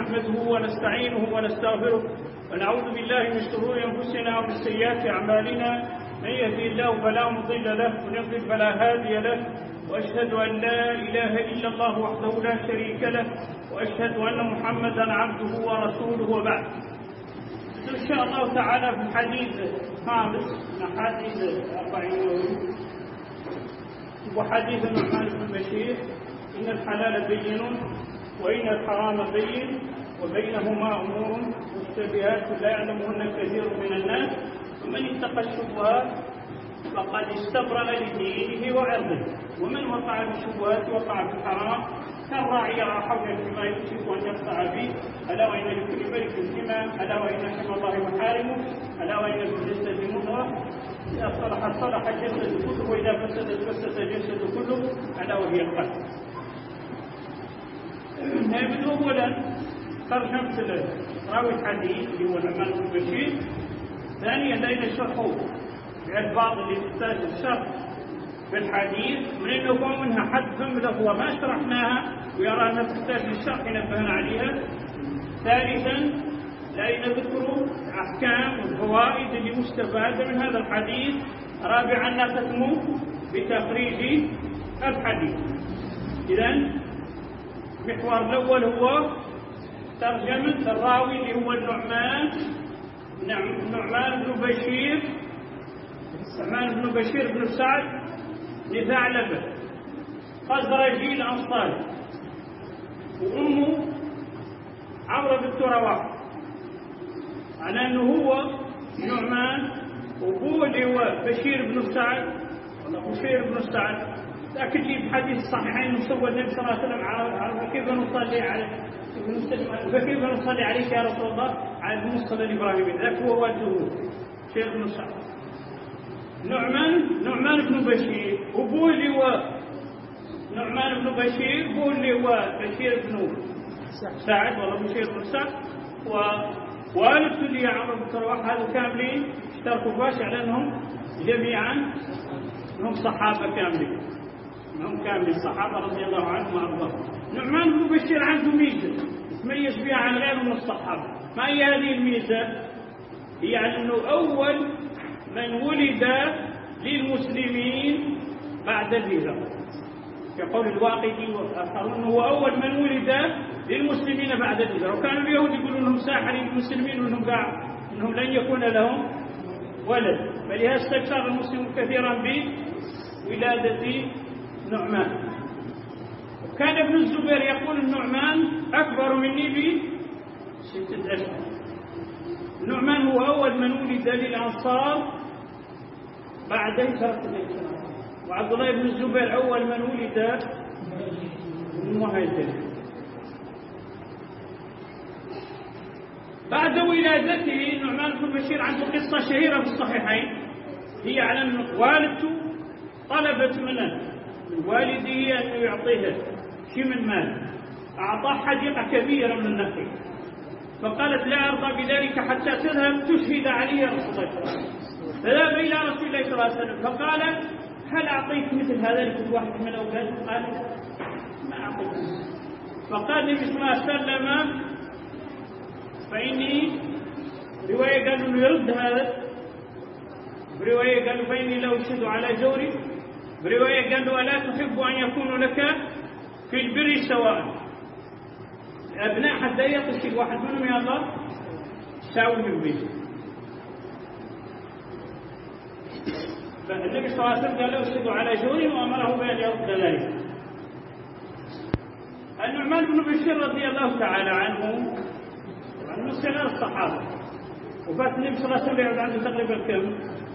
نحمده ونستعينه ونستغفره ونعوذ بالله من شرور أنفسنا ومن سيئات أعمالنا. من يهده الله فلا مضل له ومن يضلل فلا هادي له، وأشهد أن لا إله إلا الله وحده لا شريك له، وأشهد أن محمدا عبده ورسوله، وبعد. إن شاء الله تعالى في الحديث الخامس من أحاديث 40 وحديث النعمان بن بشير: إن الحلال بين وإن الحرام بين وبينهما أمور مشتبهات لا يعلمهن كثير من الناس، ومن اتقى الشبهات فقد استبرأ لدينه وعرضه، ومن وقع في الشبهات وقع في الحرام كالراعي يرعى حول الحمى يوشك أن يقطع به. ألا وإن لكل ملك حمى، ألا وإن حمى الله محارمه، ألا وإن في الجسد مضغة إذا صلحت صلح الجسد كله وإذا فسدت فسد الجسد كله، ألا وهي القلب. نبدأ أولا ترجمة راوي الحديث اللي هو النعمان بن بشير. ثانيا لدينا شرحه البعض اللي تحتاج الشرح في الحديث من النقوم منها حد جملة وما شرحناها ويرى أنها تحتاج للشرح نبهنا عليها. ثالثا لدينا ذكر أحكام والفوائد اللي مستفادة من هذا الحديث. رابعا نختم بتخريج الحديث. إذن المحور الأول هو ترجمة الراوي اللي هو النعمان بن بشير. النعمان بن بشير بن سعد بن ثعلبة خزرجي الأنصاري، وأمه عمرو بنت رواحة، على أنه هو نعمان، وأبوه اللي هو بشير بن سعد ولا بشير بن سعد. لكن في حديث الصحيحين سوى النبي صلى الله عليه وسلم على كيف نصلي عليه، فكيف نصلي عليك يا رسول الله على المصلى الإبراهيمي. ذاك هو والده شيخ بن سعد. نعمان بن بشير، وأبوه اللي هو نعمان بن بشير، أبوه اللي هو بشير بن سعد ولا بشير بن سعد، ووالدته اللي هي عمرو بن رواحة. هذا كاملين اشتركوا فاش على أنهم جميعا هم صحابة كاملين، هم كاملين صحابة رضي الله عنهم وأرضاهم. نعمان بن بشير عنده ميزة يتميز بها عن غيره من الصحابة. ما هي هذه الميزة؟ هي أنه أول من ولد للمسلمين بعد الهجرة، كقول الواقدي وآخرون، هو أول من ولد للمسلمين بعد الهجرة. وكانوا اليهود يقولون أنهم ساحرين المسلمين وأنهم لن يكون لهم ولد، فلهذا استبشر المسلمون كثيرا بولادة نعمان. وكان ابن الزبير يقول النعمان أكبر مني ب6 أشهر. النعمان هو أول من ولد للأنصار بعد هجرة الإسلام، وعبد الله بن الزبير أول من ولد للمهاجرين. بعد ولادته نعمان بن بشير عنده قصة شهيرة في الصحيحين، هي على أن والدته طلبت من والده أن يعطيها شيء من مال، أعطاه حديقة كبيرة من النخيل، فقالت لا أرضى بذلك حتى تذهب تشهد علي رسول الله صلى الله عليه وسلم. فذهب إلى رسول الله صلى الله عليه وسلم فقال هل أعطيت مثل هذا لكل واحد من أولادك؟ قال ما أعطيت. فقال النبي صلى الله عليه وسلم فإني، رواية قالوا له يرد هذا، برواية قالوا فإني لا أشهد على جوري، برواية قالوا ألا تحب أن يكون لك في البر سواء. الأبناء حتى يطش الواحد منهم يضع ساوي من بيته. فالنبي صلى الله عليه وسلم قال لا أشهد على جوري وأمره بأن يرد ذلك. النعمان بن بشير رضي الله تعالى عنه من صغار الصحابة، وفات النبي صلى الله عليه وسلم عنده تقريبا كم؟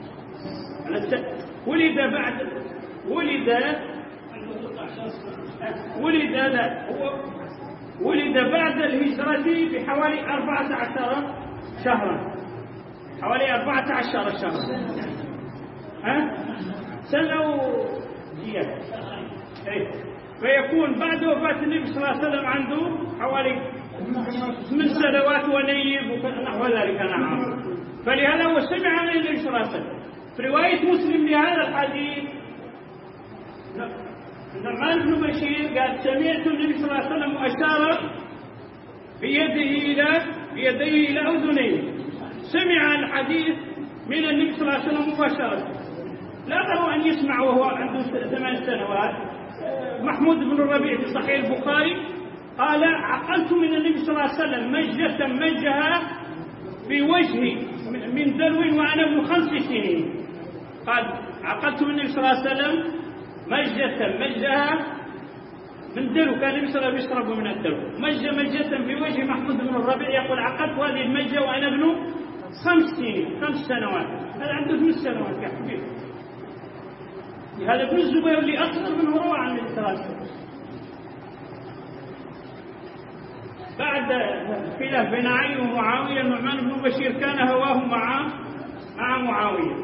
ولد بعد الهجرة بحوالي 14 شهرا، حوالي 14 شهرا، سنة وزيادة. فيكون بعد وفاة النبي صلى الله عليه وسلم عنده حوالي 8 سنوات ونيب ونحو ذلك. نعم. فلهذا هو سمع عن النبي صلى الله عليه وسلم. في رواية مسلم لهذا الحديث النعمان بن بشير قال سمعت النبي صلى الله عليه وسلم وأشار بيديه إلى أذنيه، سمع الحديث من النبي صلى الله عليه وسلم مباشرة، لا له أن يسمع وهو عنده 8 سنوات. محمود بن الربيع في صحيح البخاري قال: عقلت من النبي صلى الله عليه وسلم مجة مجها في وجهي من دلو وأنا ابن 5 سنين. قال: عقلت من النبي صلى الله عليه وسلم مجة مجها من دلو، كان النبي صلى الله عليه وسلم يشرب من الدلو، مجة في وجه محمود بن الربيع، يقول: عقلت هذه المجة وأنا ابن 5 سنوات. هذا عنده 8 سنوات يا حبيبي. هذا ابن الزبير اللي أكثر منه روى عن النبي صلى الله عليه وسلم. بعد خلاف بين علي ومعاوية، النعمان بن بشير كان هواه مع معاوية،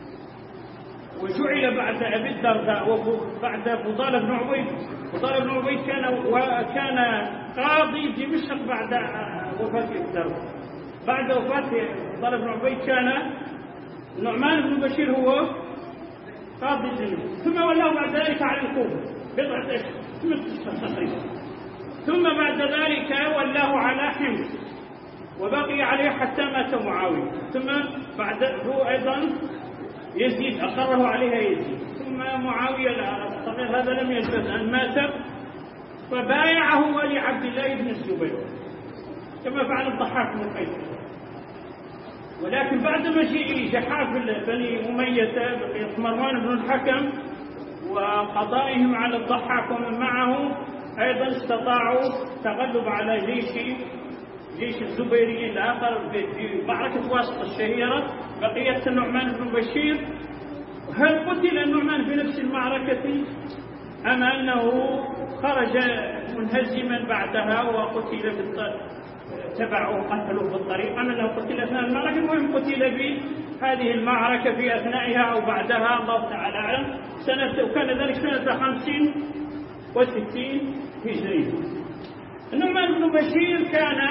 وجعل بعد أبي الدرداء وبعد فضال بن عبيد. فضال بن عبيد كان قاضي دمشق بعد وفاة الدرداء. بعد وفاة فضال بن عبيد كان النعمان بن بشير هو قاضي دمشق، ثم ولاه بعد ذلك على الكوفة 8 أشهر تقريبا، ثم بعد ذلك ولاه على حمص وبقي عليه حتى مات معاوية، ثم بعده أيضا يزيد أقره عليها يزيد، ثم معاوية الصغير هذا لم يلبث أن مات فبايعه ولي عبد الله بن الزبير كما فعل الضحاك بن قيس. ولكن بعد مجيء جحافل بني أمية مروان بن الحكم وقضائهم على الضحاك ومن معه، أيضا استطاعوا التغلب على جيش الزبيريين الآخر في معركة واسطة الشهيرة. بقيت النعمان بن بشير. هل قتل النعمان في نفس المعركة أم أنه خرج منهزما بعدها وقتل تبعه قتلوه في الطريق، أم أنه قتل أثناء المعركة؟ المهم قتل بهذه المعركة في أثنائها أو بعدها، الله تعالى أعلم. وكان ذلك سنة 65 هجرية. النعمان بن بشير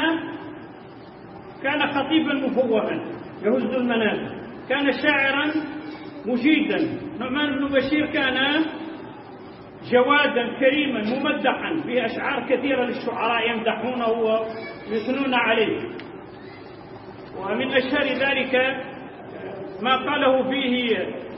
كان خطيبا مفوها يهز المنازل، كان شاعرا مجيدا. النعمان بن بشير كان جوادا كريما ممدحا، فيه أشعار كثيرة للشعراء يمدحونه ويثنون عليه، ومن أشهر ذلك ما قاله فيه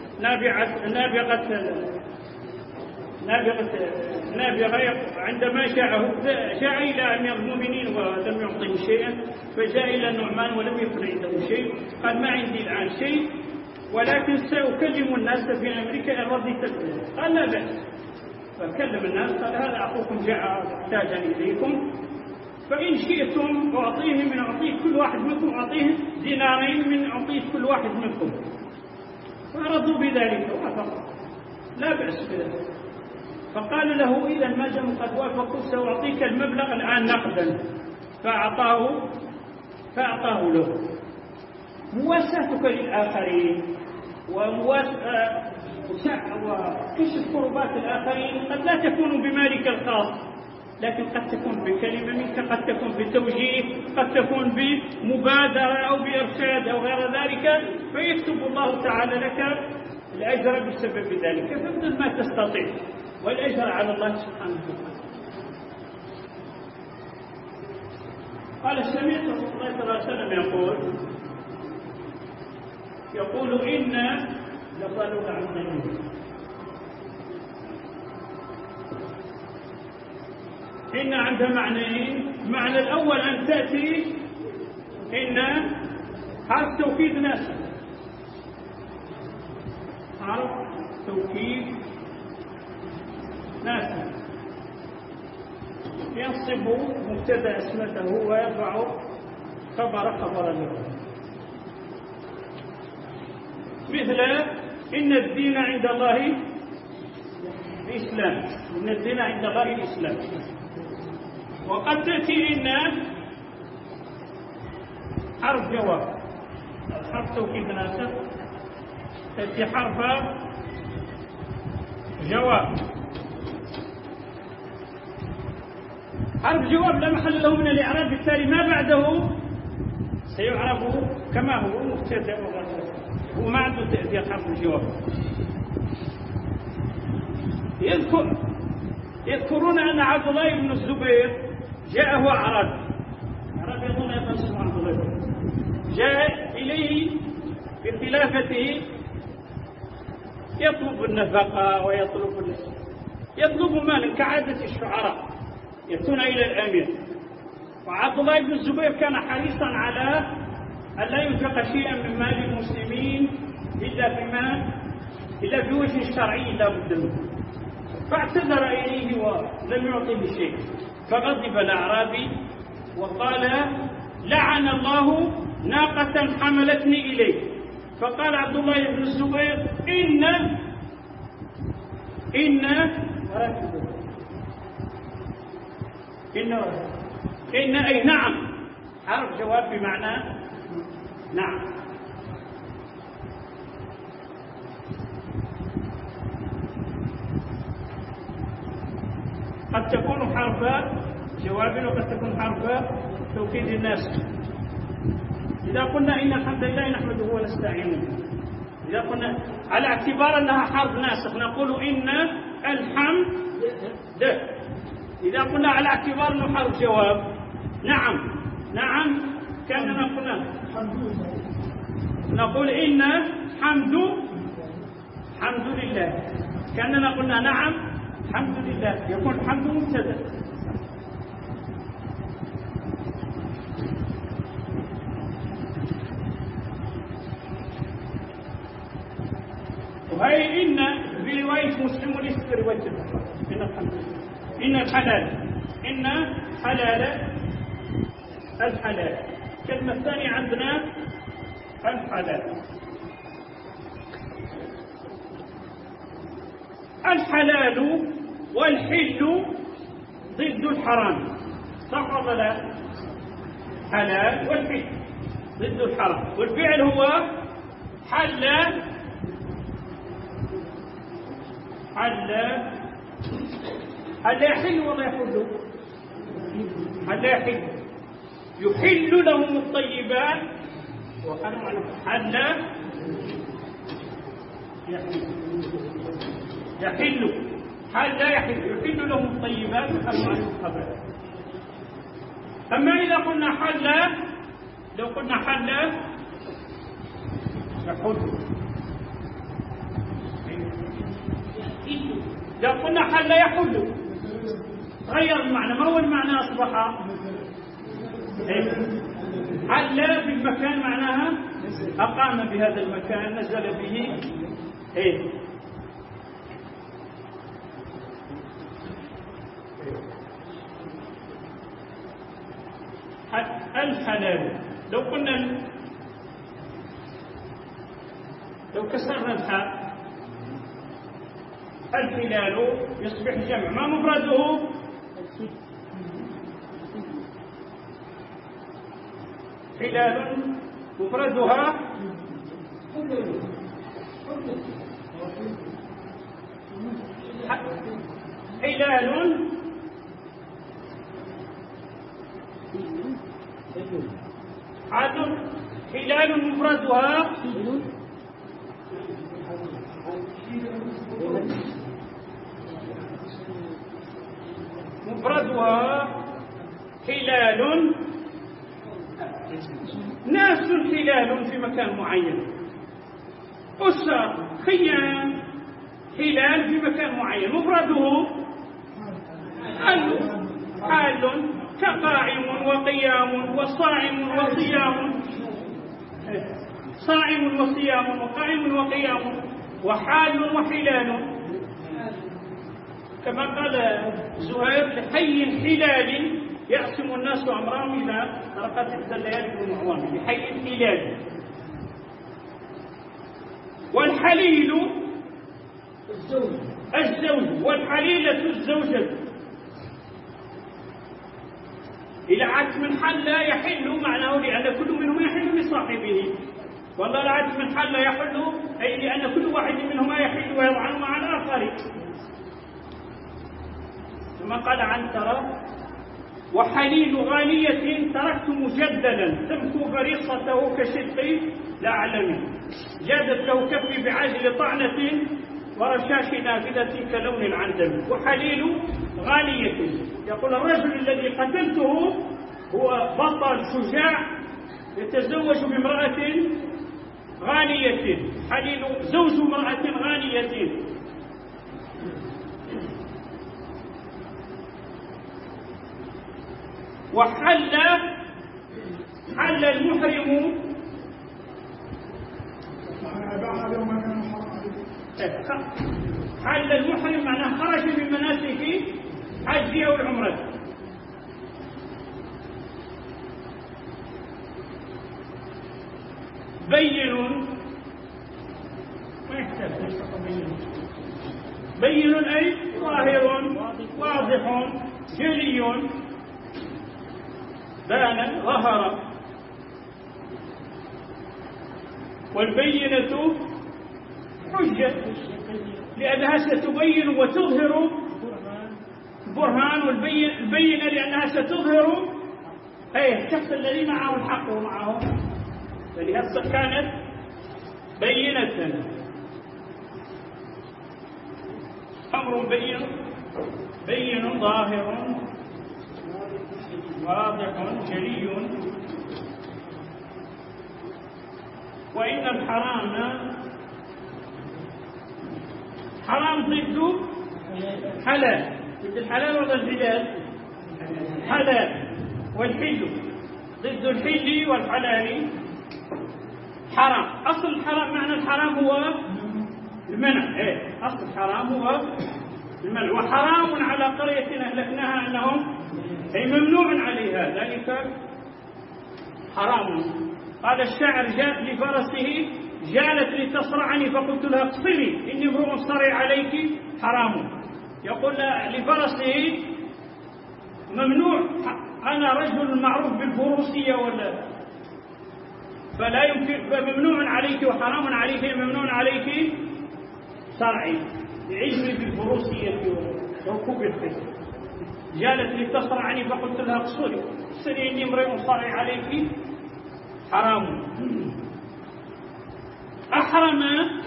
نابغة عندما جاء إلى أمير المؤمنين ولم يعطيه شيئا، فجاء إلى النعمان ولم يكن عنده شيء، قال: ما عندي الآن شيء، ولكن سأكلم الناس في أمريكا إن رضيت به. قال: لا بأس. فكلم الناس قال: هذا أخوكم جاء محتاجا إليكم، فإن شئتم أعطيه كل واحد منكم، أعطيه دينارين من أعطيه كل واحد منكم. فرضوا بذلك ووافقوا، لا بأس بذلك. فقال له: إذا ما دام قد وافقوا سأعطيك المبلغ الآن نقدا. فأعطاه له. مواساتك للآخرين وكشف كربات الآخرين قد لا تكون بمالك الخاص، لكن قد تكون بكلمة منك، قد تكون بتوجيه، قد تكون بمبادرة أو بإرشاد أو غير ذلك، فيكتب الله تعالى لك الأجر بسبب ذلك، فابذل ما تستطيع والأجر على الله سبحانه وتعالى. قال: سمعت رسول الله صلى الله عليه وسلم يقول إن لقالوا عن النبي إن عندها معنيين. المعنى الأول أن تأتي إن حرف توكيد ناسب، حرف توكيد ناسب ينصب مبتدا اسمته ويرفع خبر له، مثل إن الدين عند الله الإسلام، إن الدين عند الله الإسلام. وقد تأتي إن حرف جواب، حرف توكيد ناسب تأتي حرف جواب. حرف جواب لا محل له من الإعراب، بالتالي ما بعده سيعرف كما هو مبتدأ وما عنده تأتي حرف الجواب. يذكرون أن عبد الله بن الزبير جاءه أعرابي يظن أن سبحانه غيره. جاء إليه في خلافته يطلب النفقة يطلب مالا كعادة الشعراء يأتون إلى الأمير. وعبد الله بن الزبير كان حريصا على أن لا ينفق شيئا من مال المسلمين إلا في وجه شرعي لا بد منه. فاعتذر إليه ولم يعطيه شيء، فغضب الأعرابي وقال: لعن الله ناقة حملتني إليه. فقال عبد الله بن الزبير: إن أي نعم، حرف جواب بمعنى نعم. قد تكون حرف جواب وقد تكون حرف توكيد الناس. إذا قلنا إن الحمد لله نحمده ونستعينه، إذا قلنا على اعتبار أنها حرف ناسخ نقول إن الحمد. إذا قلنا على اعتبار أنه حرف جواب نعم كأننا قلنا نقول إن حمد لله، كأننا قلنا نعم الحمد لله، يكون الحمد مبتدأ. وهي إن في رواية مسلم وليس في رواية البخاري. إن الحمد لله، إن الحلال. الكلمة الثانية عندنا الحلال والحل ضد الحرام، صح ولا لا؟ حلال والحل ضد الحرام، والفعل هو حل يحل ولا يحل؟ حل يحل لهم الطيبات حل يحل لهم الطيبات ويحرم عليهم الخبائث. أما إذا قلنا لو قلنا حل يحل، لو قلنا حل يحل غير المعنى. ما هو المعنى؟ أصبح حل بالمكان معناها أقام بهذا المكان، نزل به. الحلال لو كسرنا الحاء الحلال يصبح جمع. ما مفرده؟ حلال مفردها حلال مفردها حلال، ناس حلال في مكان معين، أسر خيام حلال في مكان معين، مفرده حال كقائم وقيام وصائم وصيام، صائم وصيام وقائم وقيام، وحال وحلال. كما قال زهير: لحي حلال يقسم الناس أمرهم إلى طرقات الليالي والأعوام، لحي حلال. والحليل الزوج والحليلة الزوجة. إلى عكس من حل يحل معناه لأن كل منهما يحل لصاحبه، والله العكس من حل يحل أي لأن كل واحد منهما يحل ويضعن مع الآخر. ثم قال عنترة: وحليل غانية تركت مجددا تمكو فريصته كشدق لا أعلم، جادت له كفي بعاجل طعنة ورشاش نافذة كلون العندم. وحليل غانية، يقول الرجل الذي قتلته هو بطل شجاع يتزوج بامرأة غانية، حليل زوج امرأة غانية. وحل المحرم حل المحرم معناه خرج من مناسك حج أو العمرة. بين أي ظاهر واضح جلي، بان ظهر. والبينة حجة لأنها ستبين وتظهر برهان، البينة لأنها ستظهر الشخص الذي معه الحق ومعه، فلهذا كانت بينة. أمر بين ظاهر واضح جلي. وإن الحرام حرام ضد حلال، ضد الحلال ولا الحلال؟ حلال. والحل ضد الحل والحلال حرام. أصل الحرام، معنى الحرام هو المنع. أصل الحرام هو المنع. وحرام على قرية أهلكناها أنهم ممنوع عليها ذلك حرام. قال الشاعر: جاءت لفرسه جالت لتصرعني فقلت لها اقصري إني امرؤ صري عليك حرام. يقول لفرسه ممنوع، أنا رجل معروف بالفروسية ولا، فلا يمكن، فممنوع عليك وحرام عليك، ممنوع عليك صرعي لعلمي بالفروسية وركوب الخيل. جالت لتصرعني فقلت لها اقصري إني امرؤ صري عليك حرام. أحرم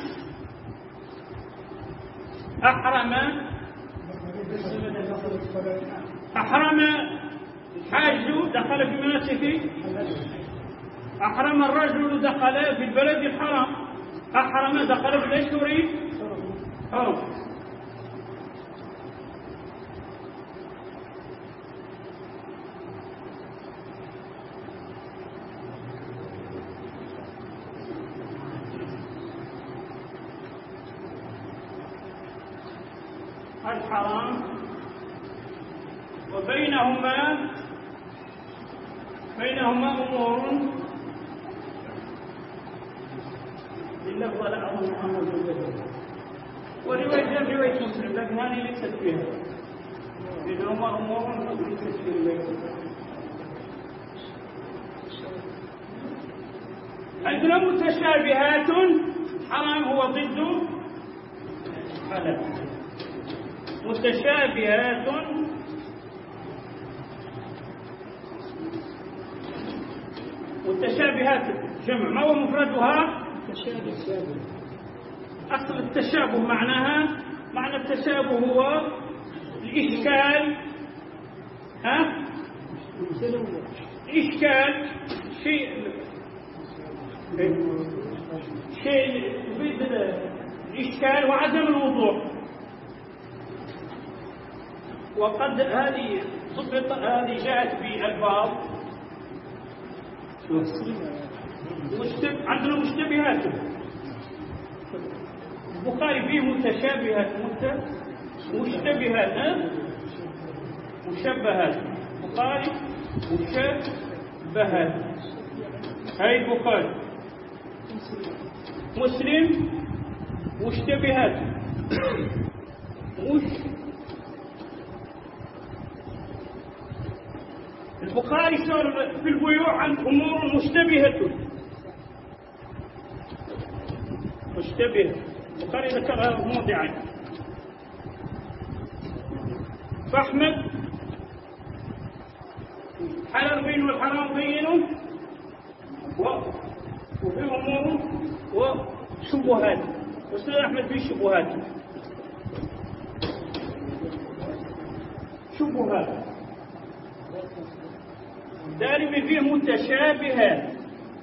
الحاج دخل في مناسك. أحرم الرجل دخل في البلد الحرام. أحرم دخل في الأشهر حرم. الحرام وبينهما أمور اللفظ لا أظن أمر بالجسد، ورواية مسلم لكن هذه ليست فيها. بينهما أمور ليست فيها. عندنا متشابهات. حرام هو ضد حلال. متشابهات جمع. ما هو مفردها؟ أصل التشابه معنى التشابه هو الإشكال. إشكال شيء الإشكال وعدم الوضوح. وقد هذه جاءت بألفاظ عندنا مشتبهات. البخاري فيه متشابهات مشتبهات مشبهات. البخاري مشبهات. هاي البخاري. مسلم مشتبهات. البخاري سأل في البيوع عن أمور مشتبهة. البخاري ذكرها موضعين. فأحمد حلال بين والحرام بينه، وفي أمور وشبهات. وسيد أحمد فيه شبهات. دارمي فيه متشابهات.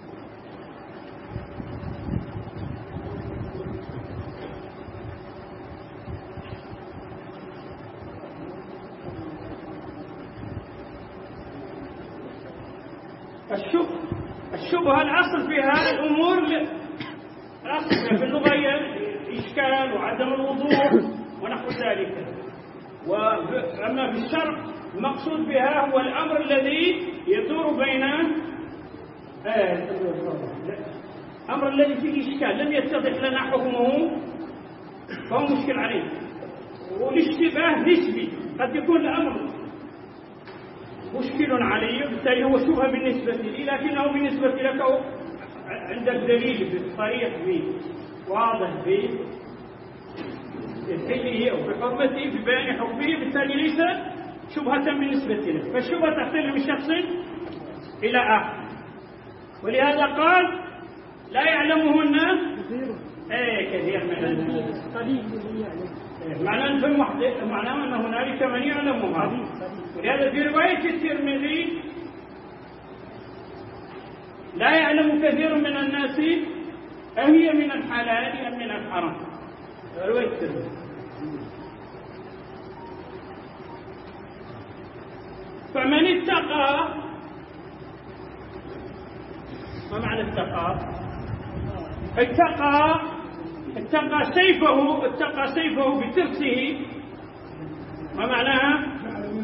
الشبهة الأصل فيها الأمور، الأصل فيها في اللغة الإشكال وعدم الوضوح ونحو ذلك. وأما في الشرع المقصود بها هو الأمر الذي يدور بين الأمر الذي فيه إشكال لم يتضح لنا حكمه فهو مشكل عليه. والاشتباه نسبي، قد يكون الأمر مشكل علي وبالتالي هو شبهة بالنسبة لي، لكنه بالنسبة لك عندك دليل صريح به واضح به بحله أو بحرمته ببيان حكمه، بالتالي ليس شبهة بالنسبة لك. فالشبهة تختلف من شخص إلى آخر، ولهذا قال لا يعلمهن كثير من الناس. معناه أن هنالك من يعلمها. ولهذا في رواية الترمذي لا يعلم كثير من الناس أهي من الحلال أم من الحرام. رواية الترمذي. فمن اتقى، ما معنى اتقى؟ اتقى سيفه بترسه. ما معناها؟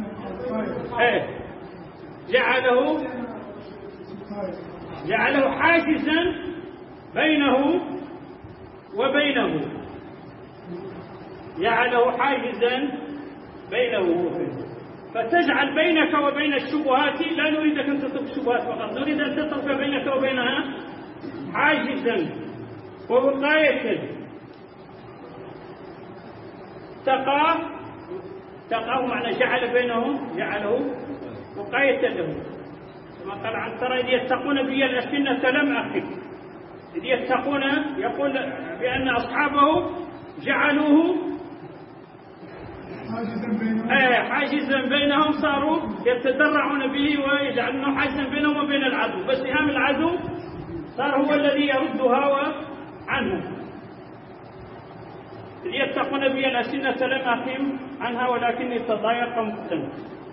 جعله حاجزا بينه وبينه، جعله حاجزا بينه وبينه. فتجعل بينك وبين الشبهات، لا نريدك أن تترك الشبهات فقط، نريد أن تترك بينك وبينها حاجزا ووقاية. تقاه معنى جعله وقاية له. كما قال عنترة إذ يتقون بي الأسنة لم أخف. إذ يتقون يقول بأن أصحابه جعلوه حاجزا بينهم، صاروا يتدرعون به ويجعلونه حاجزا بينهم وبين العدو، بس سهام العدو صار هو الذي يردها عنه. إذ يتقون بي الأسنة لم أخف عنها ولكني تضايق مقتنع.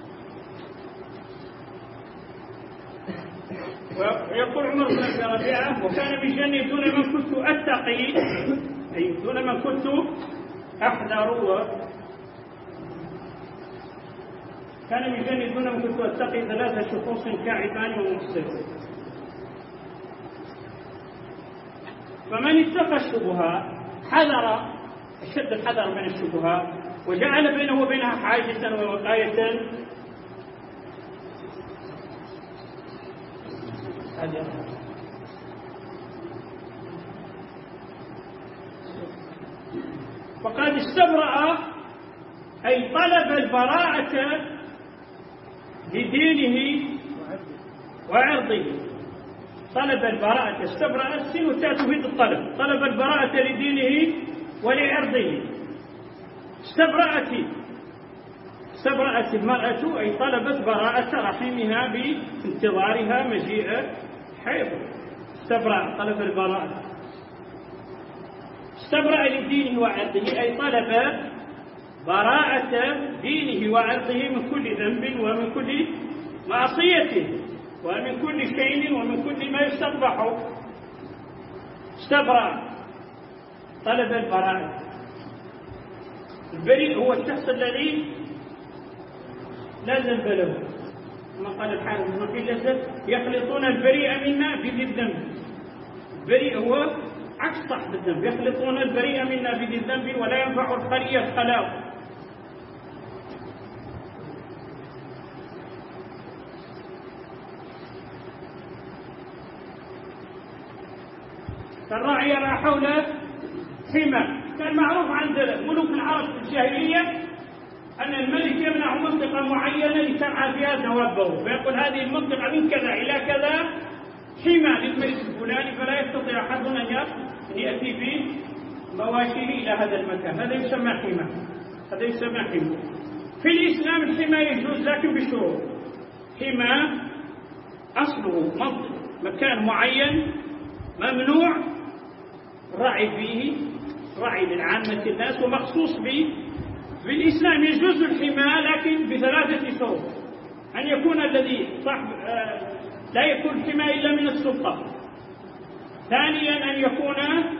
ويقول عمر بن أبي ربيعة وكان بجاني دون من كنت أتقي، أي دون من كنت أحذر. كان بجاني دون من كنت أتقي 3 شخوص كاعبان ومفسد. فمن اتقى الشبهات حذر أشد الحذر من الشبهات وجعل بينه وبينها حاجزا ووقاية. فقد استبرأ أي طلب البراءة لدينه وعرضه. طلب البراءة، استبرأ السين والتاء تفيد الطلب، طلب البراءة لدينه ولعرضه. استبرأت المرأة أي طلبت براءة رحمها بانتظارها مجيء حيض. استبرأ طلب البراءة. استبرأ لدينه وعرضه أي طلب براءة دينه وعرضه من كل ذنب ومن كل معصية ومن كل شيء ومن كل ما يستقبح. استبرأ طلب البراءة. البريء هو الشخص الذي لا ذنب له، كما قال الحافظ ابن حجر يخلطون البريء منا بذي الذنب. البريء هو عكس صاحب الذنب، يخلطون البريء منا بذي الذنب ولا ينفع الخلي الخلاء. فالراعي يرى حول حمى. كان معروف عند ملوك العرب في الجاهلية أن الملك يمنع منطقة معينة لترعى فيها دوابه، فيقول هذه المنطقة من كذا إلى كذا حمى للملك الفلاني، فلا يستطيع أحد أن يأتي بمواشيه إلى هذا المكان. هذا يسمى حمى. في الإسلام الحمى يجوز لكن بشروط. حمى أصله مكان معين ممنوع الرعي فيه، رعي للعامة الناس، ومخصوص بالإسلام يجوز الحماية لكن بثلاثة شروط: أن يكون الذي صاحب لا يكون الحماية إلا من السلطة، ثانيا أن يكون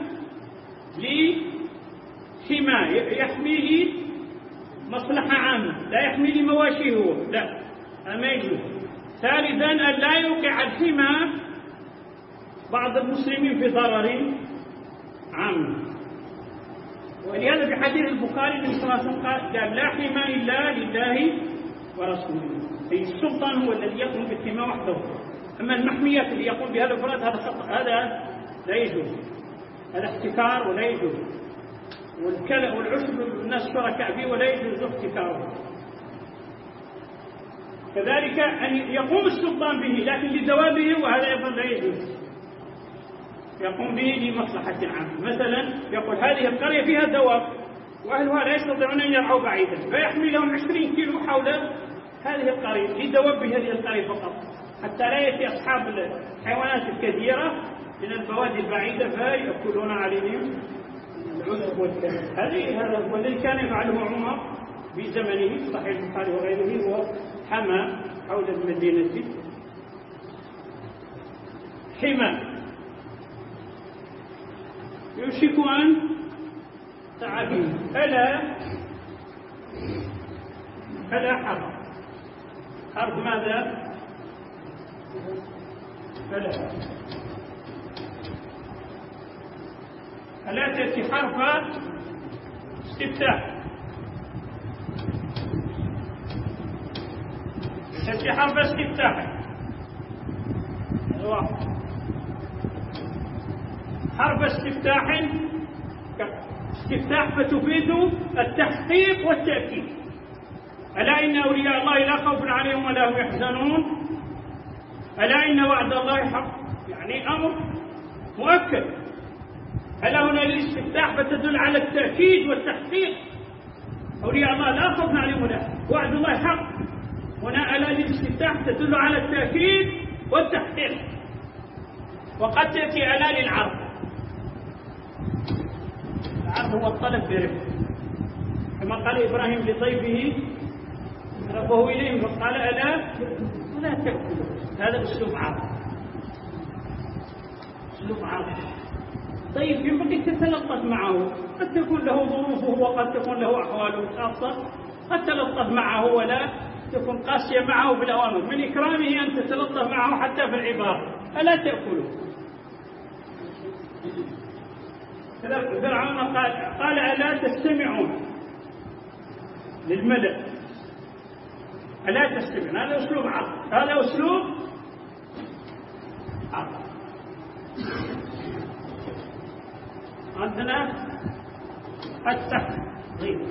لحماية يحميه مصلحة عامة، لا يحمي لمواشيه هو، لا ما يجوز. ثالثا أن لا يوقع الحمى بعض المسلمين في ضرر عام. ولهذا في حديث البخاري النبي صلى الله عليه وسلم قال لا حمى إلا لله ورسوله، أي السلطان هو الذي يقوم بالحمى وحده، أما المحميات اللي يقوم بهذا الفرد هذا خطأ، هذا لا يجوز، هذا احتكار ولا يجوز، والكلى والعشب الناس شركاء فيه ولا يجوز احتكاره. كذلك أن يقوم السلطان به لكن لدوابه، وهذا أيضا لا يجوز، يقوم به لمصلحة عامة. مثلا يقول هذه القرية فيها دواب وأهلها لا يستطيعون أن يرعوا بعيدا، فيحمي لهم 20 كيلو حول هذه القرية لدواب هذه القرية فقط، حتى لا يأتي أصحاب الحيوانات الكثيرة من البوادي البعيدة فيأكلون عليهم العشب والكلام. هذا هو الذي كان يفعله عمر في زمنه، صحيح البخاري وغيره، هو حمى حول المدينة حمى يوشك أن تعبين. ألا حرب ماذا؟ ألا تأتي حرف استفتاح، تأتي حرف استفتاح، حرف استفتاح فتفيد التحقيق والتأكيد. ألا إن أولياء الله لا خوف عليهم ولا هم يحزنون، ألا إن وعد الله حق، يعني أمر مؤكد. ألا هنا الاستفتاح فتدل على التأكيد والتحقيق، أولياء الله لا خوف عليهم ولا وعد الله حق. هنا ألا للاستفتاح تدل على التأكيد والتحقيق. وقد تأتي ألا للعرض، العرض هو الطلب برفق، كما قال إبراهيم لضيفه ربه إليهم فقال ألا تأكلوا، هذا أسلوب عرض، أسلوب عرض. طيب ينبغي تتلطف معه، قد تكون له ظروفه وقد تكون له أحواله خاصة، قد تلطف معه ولا تكون قاسية معه بالأوامر. من إكرامه أن تتلطف معه حتى في العبارة، ألا تأكلوا. فرعون قال ألا تستمعون للملأ، ألا تستمعون، هذا أسلوب عرض، هذا أسلوب عرض. عندنا التحضيض،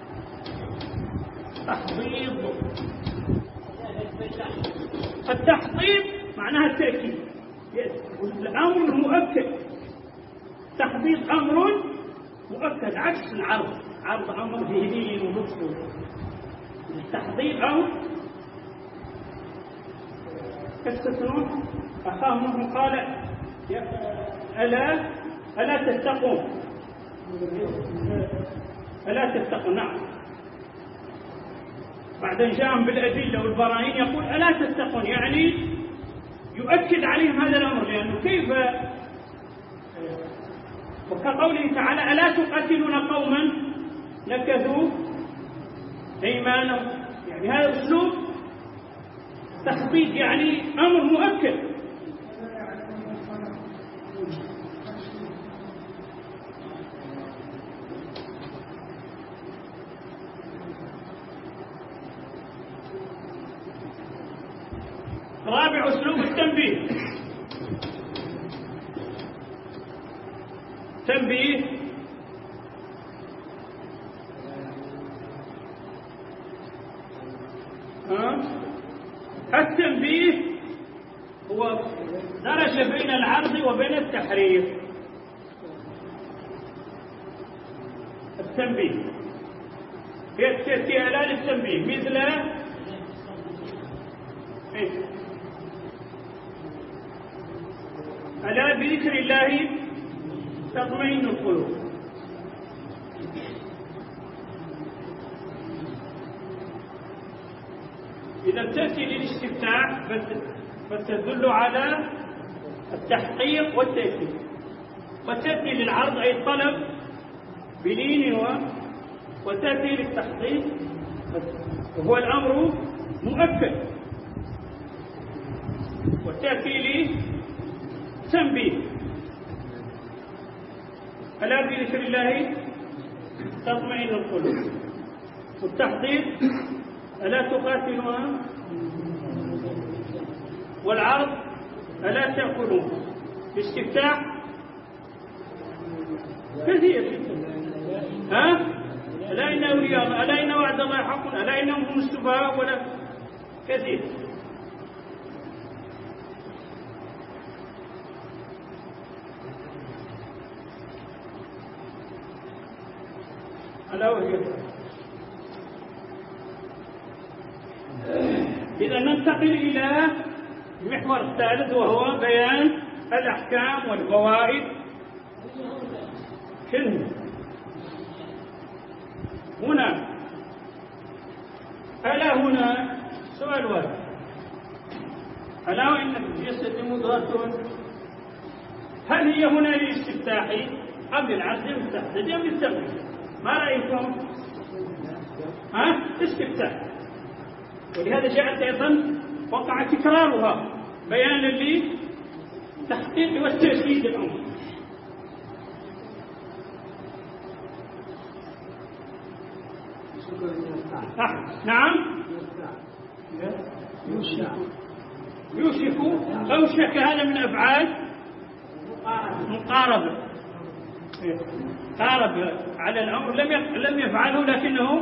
التحضيض معناها التأكيد، الأمر مؤكد، تحضيض أمر مؤكد عكس العرض، عرض أمر ذهني ومفهوم. التحضيض أمر كالسفنون أخاه نوح قال ألا تتقون، ألا تتقون، نعم. بعدين جاءهم بالأدلة والبراهين يقول ألا تتقون، يعني يؤكد عليهم هذا الأمر، لأنه كيف، وكقوله تعالى ألا تقاتلون قوما نكثوا أيمانهم، يعني هذا أسلوب تخطيط، يعني أمر مؤكد. رابع أسلوب التنبيه، تنبيه التنبيه هو درجة بين العرض وبين التحريف. التنبيه يأتي آلات التنبيه مثل بذكر الله تطمئن القلوب. إذا تأتي للاستفتاح فتدل على التحقيق والتأكيد، وتأتي للعرض أي الطلب بلين، وتأتي للتحقيق وهو الأمر مؤكد، وتأتي لتنبيه. ألا بذكر الله تطمئن القلوب، والتحقيق ألا تقاتلون، والعرض ألا تأكلون. الاستفتاح كثير، ألا إن أولياء، ألا إن وعد الله حق، ألا إنهم هم السفهاء، ولا كثير. ألا وهي. إذا ننتقل إلى المحور الثالث، وهو بيان الأحكام والفوائد. هنا ألا هنا سؤال واحد، ألا وإن في الجسد مضغة، هل هي هنا للاستفتاح أم للعزل والتحديد أم للتمرين؟ ما رأيكم؟ استفتاح. ولهذا جاءت أيضا وقع تكرارها بيانا للتحقيق والتأكيد الأمر. نعم، يوشك أوشك، هذا من أفعال مقاربة، قارب على الأمر، لم يفعله لكنه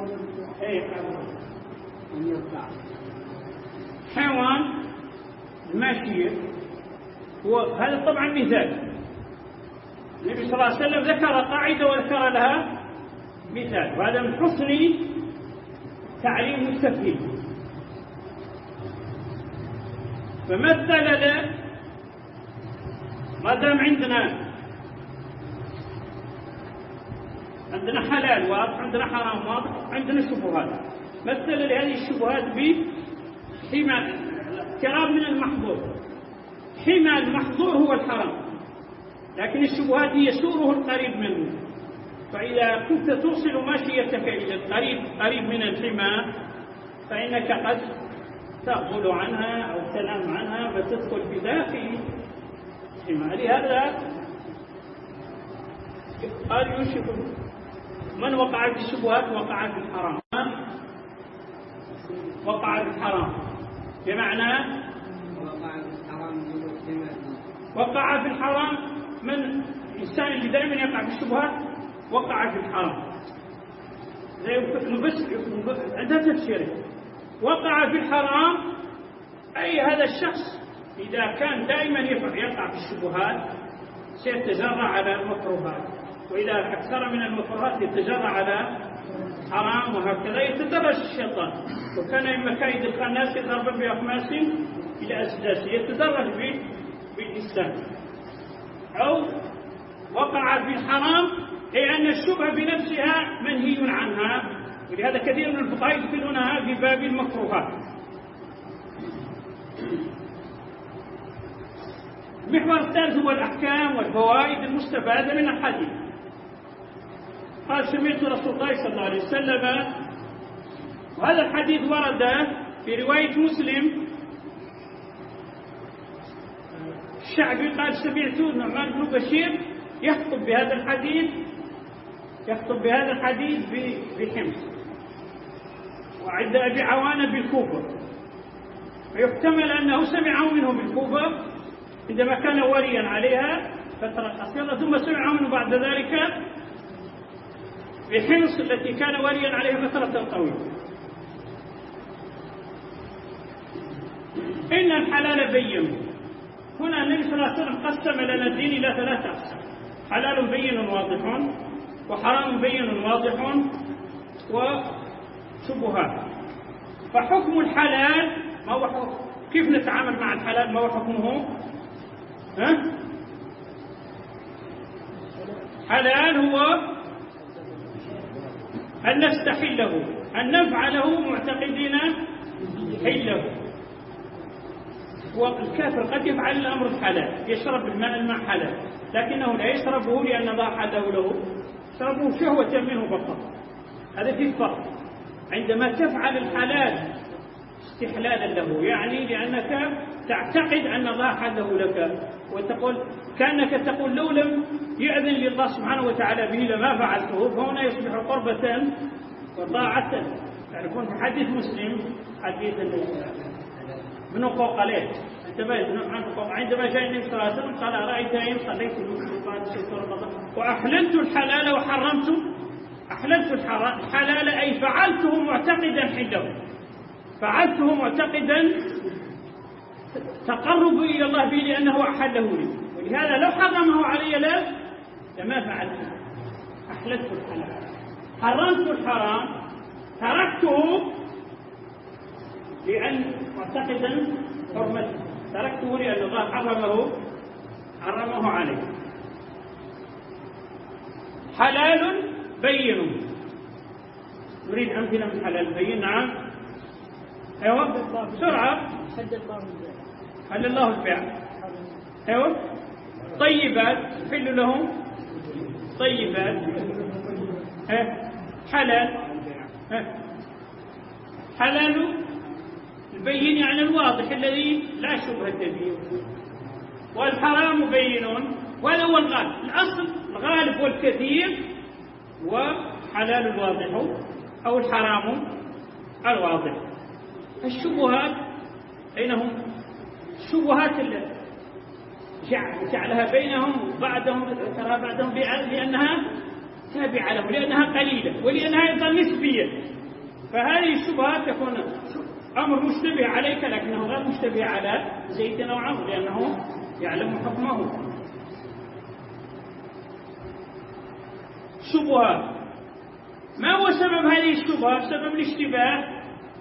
حيوان ماشي. وهذا طبعا مثال، النبي صلى الله عليه وسلم ذكر قاعدة وذكر لها مثال، وهذا من حسن تعليم التفهيم. فمثل له، ما دام عندنا حلال واضح، عندنا حرام واضح، عندنا شبهات، مثل لهذه الشبهات بحمى كرام من المحظور. حمى المحظور هو الحرام، لكن الشبهات هي سوره القريب منه. فإذا كنت توصل ماشيتك إلى قريب من الحمى، فإنك قد تغفل عنها أو تنام عنها فتدخل بداخل الحمى. لهذا قال يوشك من وقع في الشبهات وقع في الحرام، وقع في الحرام بمعنى وقع في الحرام. من الإنسان اللي دائما يقع في الشبهات وقع في الحرام، بس عندها تفسير. وقع في الحرام أي هذا الشخص إذا كان دائما يقع في الشبهات سيتجرع على المكروهات، وإذا أكثر من المكروهات يتجرع على حرام، وهكذا يتدرج الشيطان. وكان من مكايد الخناس ضربا بأخماس إلى أسداس، يتدرج بالإنسان. أو وقع في الحرام أي أن الشبهة بنفسها منهي عنها، ولهذا كثير من الفقهاء يدخلونها في باب المكروهات. المحور الثالث هو الأحكام والفوائد المستفادة من الحديث. قال سمعت رسول الله صلى الله عليه وسلم، وهذا الحديث ورد في رواية مسلم. الشعبي قال سمعت النعمان بن بشير يخطب بهذا الحديث بحمص، وعند أبي عوانة بالكوفة، ويحتمل أنه سمعه منه بالكوفة عندما كان وليا عليها فترة قصيرة، ثم سمعه منه بعد ذلك بحمص التي كان وليا عليها فترة طويلة. إن الحلال بين. هنا النبي صلى الله عليه وسلم قسم لنا الدين إلى 3 أقسام: حلال بين واضح، وحرام بين واضح، وشبهات. فحكم الحلال ما هو كيف نتعامل مع الحلال؟ ما هو حكمه؟ حلال هو أن نستحله، أن نفعله معتقدين حله. والكافر قد يفعل الأمر الحلال، يشرب الماء حلال، لكنه لا يشربه لأن الله حله له، يشربه شهوة منه فقط. هذا في فرق. عندما تفعل الحلال استحلالا له، يعني لأنك تعتقد أن الله حله لك، وتقول كأنك تقول لو لم يأذن لله سبحانه وتعالى به لما فعلته، فهنا يصبح قربة وطاعة. تعرفون في حديث مسلم، حديث ابن قوقلة عندما جاء النبي صلى الله عليه وسلم قال أرأيت إن صليت وأحللت الحلال وحرمت، أحللت الحلال أي فعلته معتقدا حله، فعلته معتقدا تقرب إلى الله به لأنه أحله لي، ولهذا لو حرمه علي لما فعلته. أحللت الحلال، حرمت الحرام، تركته لأن معتقدا حرمته، تركته لأن الله حرمه عليه. حلال بين، نريد أمثلة من حلال بين. نعم أيوة بسرعة. حل الله البيع. أيوة طيبات حل لهم طيبات. حلال حلال البين يعني الواضح الذي لا شبهة فيه، والحرام بين، وهذا هو الغالب، الأصل الغالب والكثير، وحلال الواضح أو الحرام الواضح. الشبهات بينهم، الشبهات جعلها بينهم بعدهم لأنها تابعة لهم، لأنها قليلة، ولأنها أيضا نسبية. فهذه الشبهات تكون أمر مشتبه عليك لكنه غير مشتبه على زيد أو عمرو، لأنه يعلم حكمه. شبهات، ما هو سبب هذه الشبهة؟ سبب الاشتباه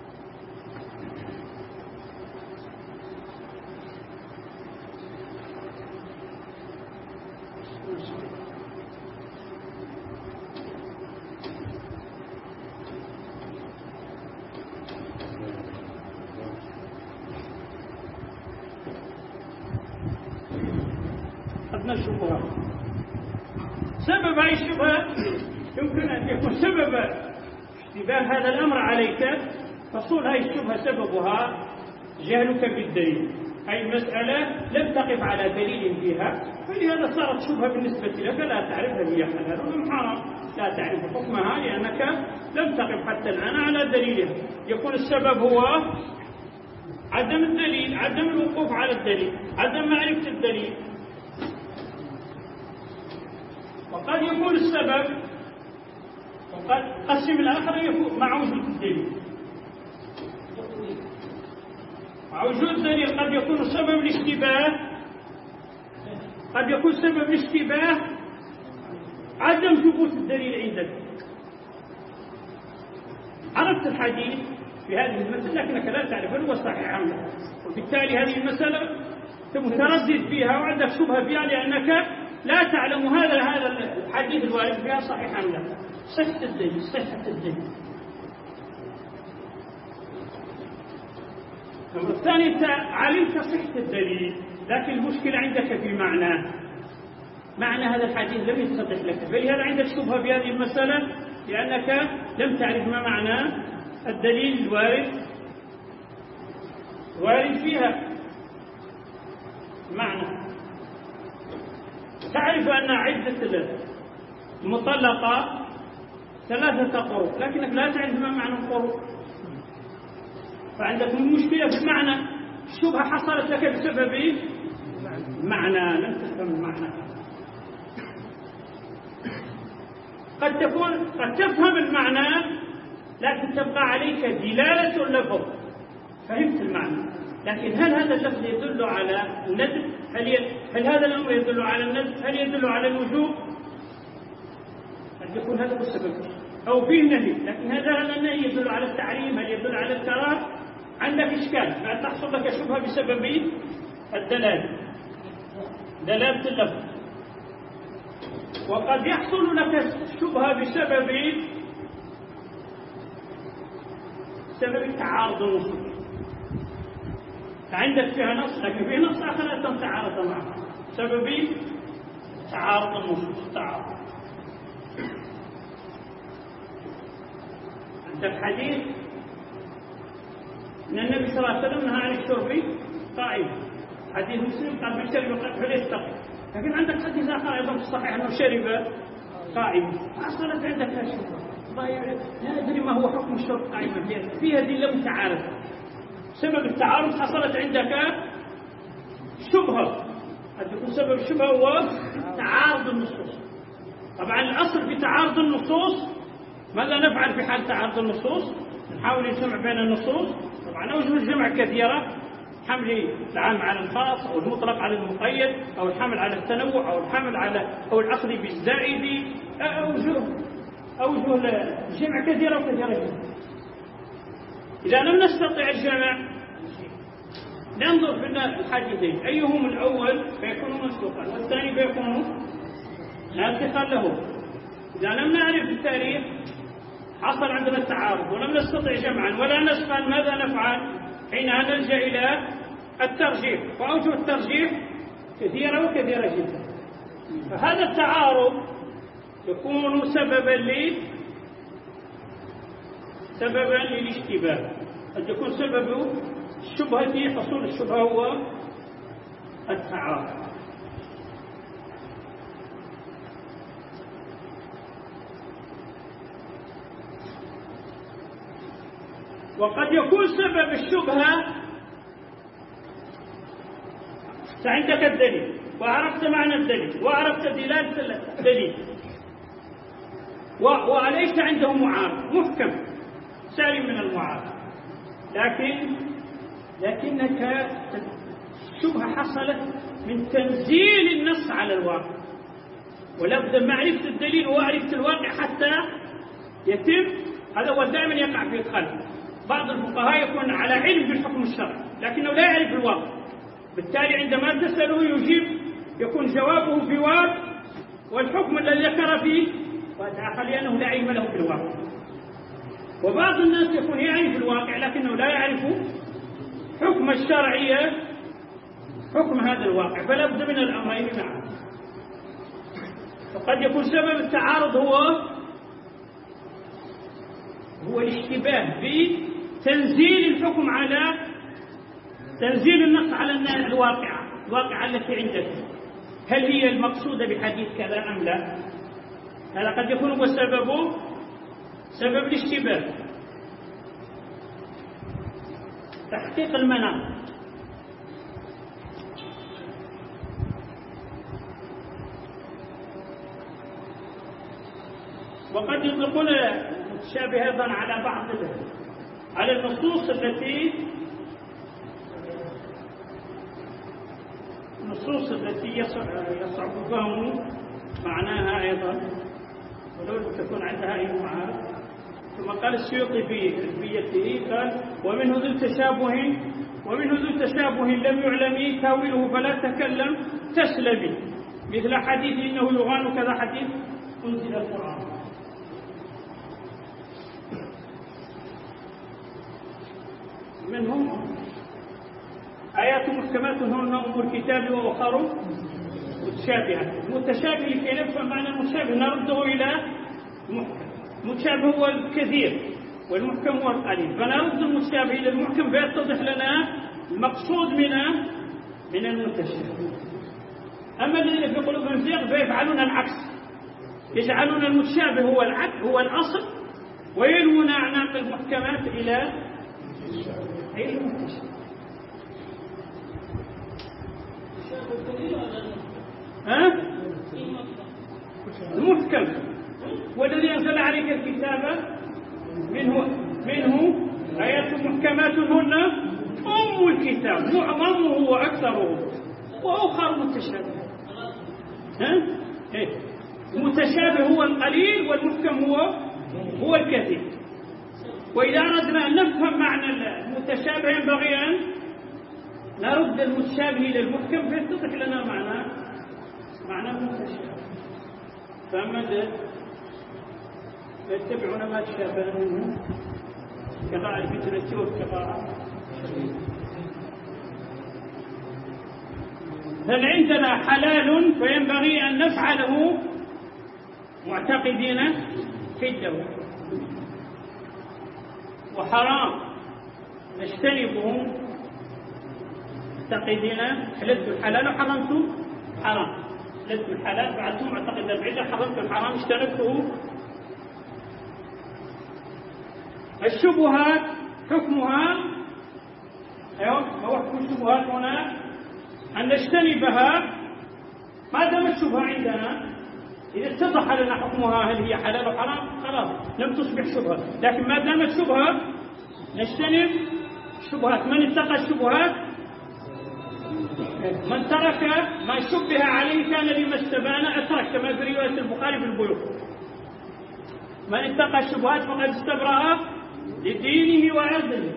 الشبهة. سبب هذه الشبهة يمكن أن يكون سبب اشتباه هذا الأمر عليك، فصول هذه الشبهة سببها جهلك بالدليل، أي المسألة لم تقف على دليل فيها، فلهذا صارت شبهة بالنسبة لك، لا تعرف هل هي حلال أم حرام، لا تعرف حكمها لأنك لم تقف حتى الآن على دليلها. يكون السبب هو عدم الدليل، عدم الوقوف على الدليل، عدم معرفة الدليل. وقد يكون السبب، وقد قسم الآخر يكون مع وجود الدليل. مع وجود الدليل قد يكون سبب الاشتباه، قد يكون سبب الاشتباه عدم ثبوت الدليل عندك. عرفت الحديث في هذه المسألة لكنك لا تعرف هل هو صحيح أم لا، وبالتالي هذه المسألة متردد فيها وعندك شبهة فيها لأنك لا تعلم هذا الحديث الوارد فيها صحيح أم لا. صحة الدليل، صحة الدليل. الثاني أنت علمت صحة الدليل، لكن المشكلة عندك في معنى هذا الحديث لم يتضح لك، فلهذا عندك شبهة بهذه المسألة لأنك لم تعرف ما معنى الدليل الوارد فيها. معنى تعرف أن عدة المطلقة 3 قروء، لكنك لا تعرف ما معنى القروء، فعندك مشكلة في المعنى. الشبهة حصلت لك بسبب معنى، لم تفهم المعنى. قد تفهم المعنى لكن تبقى عليك دلالة اللفظ، فهمت المعنى، لكن هل هذا اللفظ يدل على الندب؟ هل هذا الأمر يدل على الندب؟ هل يدل على الوجوب؟ قد يكون هذا هو السبب، أو فيه نهي، لكن هذا النهي يدل على التحريم، هل يدل على الكراهة؟ عندك إشكال، فتحصل لك شبهة بسبب الدلالة، دلالة اللفظ. وقد يحصل لك الشبهة بسبب تعارض النصوص. عندك فيها نص لكن فيه نص آخر لا تتعارض معه بسبب تعارض النصوص. عندك حديث أن النبي صلى الله عليه وسلم نهى عن الشرب قائما، حديث مسلم قال من شرب قائما فليستقم. لكن عندك حديث آخر أيضا في الصحيح أنه شرب قائما. حصلت عندك شبهة، لا أدري ما هو حكم الشرب قائما، فيها أدلة متعارضة. سبب التعارض حصلت عندك شبهة، قد يكون سبب الشبهة هو تعارض النصوص. طبعا الأصل في تعارض النصوص ماذا نفعل في حال تعارض النصوص؟ نحاول الجمع بين النصوص. طبعا أوجه الجمع كثيرة، حمل العام على الخاص أو المطلق على المقيد أو الحمل على التنوع أو الحمل على أو الأخذ بالزائد. أوجه الجمع كثيرة وكثيرة جدا. إذا لم نستطع الجمع ننظر في الحديثين أيهم الأول فيكون مسبوقا والثاني فيكون ناسخا له. إذا لم نعرف التاريخ حصل عندنا التعارض ولم نستطع جمعا ولا نسخا، ماذا نفعل؟ حينها نلجأ إلى الترجيح، وأوجه الترجيح كثيرة وكثيرة جدا. فهذا التعارض يكون سببا للاشتباه. قد يكون سبب الشبهة، حصول الشبهة هو التعارض. وقد يكون سبب الشبهة عندك الدليل وعرفت معنى الدليل وعرفت دلالة الدليل وليس عنده معارض محكم سالم من المعارض، لكنك الشبهة حصلت من تنزيل النص على الواقع، ولابد من معرفة الدليل ومعرفة الواقع حتى يتم. هذا هو دائما يقع في الخلل. بعض الفقهاء يكون على علم بالحكم الشرعي لكنه لا يعرف الواقع، بالتالي عندما تسأله يجيب يكون جوابه في واقع والحكم الذي ذكر فيه وآخر لأنه لا علم له في الواقع. وبعض الناس يكون يعرف الواقع لكنه لا يعرف حكم الشرعية، حكم هذا الواقع، فلا بد من الأمرين معا. وقد يكون سبب التعارض هو الاشتباه بتنزيل الحكم على تنزيل النص على الواقعة التي عندك، هل هي المقصودة بحديث كذا أم لا؟ هذا قد يكون هو سبب الاشتباه. تحقيق المناط. وقد يطلقون المتشابه أيضا على على النصوص التي يصعب فهم معناها أيضا ولو لم تكن عندها أي معارض. ثم قال السيوطي في ألفيته قال ومنه ذو تشابه لم يعلم تاويله فلا تكلم تسلمي، مثل حديث إنه يغان كذا حديث أنزل القرآن. منهم آيات محكمات هن أم الكتاب وأخر متشابهات. المتشابه لكي نفهم معنى المتشابه نرده إلى المحكم. المتشابه هو الكثير والمحكم هو القليل، فنرد المتشابه إلى المحكم فيتضح لنا المقصود من المتشابه. أما الذين في قلوبهم زيغ فيفعلون العكس، يجعلون المتشابه هو الأصل وينوون أعناق المحكمات إلى المتشابه. المحكم والذي أنزل عليك الكتاب منه آيات محكمات هن أم الكتاب معظمه وأكثره وأخر متشابه. المتشابه هو القليل والمحكم هو الكثير. وإذا أردنا أن نفهم معنى المتشابه ينبغي أن نرد المتشابه إلى المحكم فيتضح لنا معنى المتشابه. فماذا يتبعون ما تشابه منه كقراءة الفتنة وكقراءة هل عندنا حلال فينبغي أن نفعله معتقدين حله، وحرام نجتنبه معتقدين حللت الحلال وحرمت حرام، حللت الحلال فعلتم معتقدا بعيدا، حرمت الحرام اجتنبته. الشبهات حكمها هو حكم الشبهات هنا أن نجتنبها ما دام الشبهة عندنا. إذا اتضح لنا حكمها هل هي حلال وحرام خلاص لم تصبح شبهة، لكن ما دامت شبهة نجتنب الشبهات. من اتقى الشبهات من ترك ما شبه عليه كان لما استبان أترك، كما في رواية البخاري في البيوع. من اتقى الشبهات فقد استبرأ لدينه وعرضه.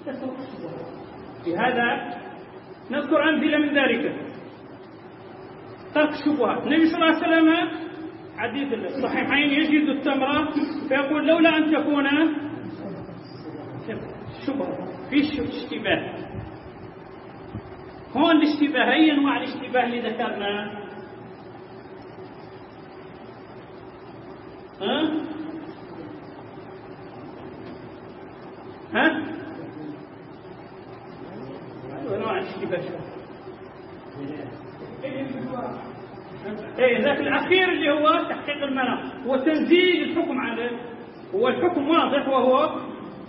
في هذا نذكر أمثلة من ذلك. ترك الشبهات. النبي صلى الله عليه وسلم حديث الصحيحين يجد التمرة فيقول لولا أن تكون شبهة في اشتباه. هون الاشتباه أي أنواع الاشتباه اللي ذكرنا؟ ها؟ أنواع الاشتباه ذاك الأخير اللي هو تحقيق المنع وتنزيل الحكم عليه. هو الحكم واضح وهو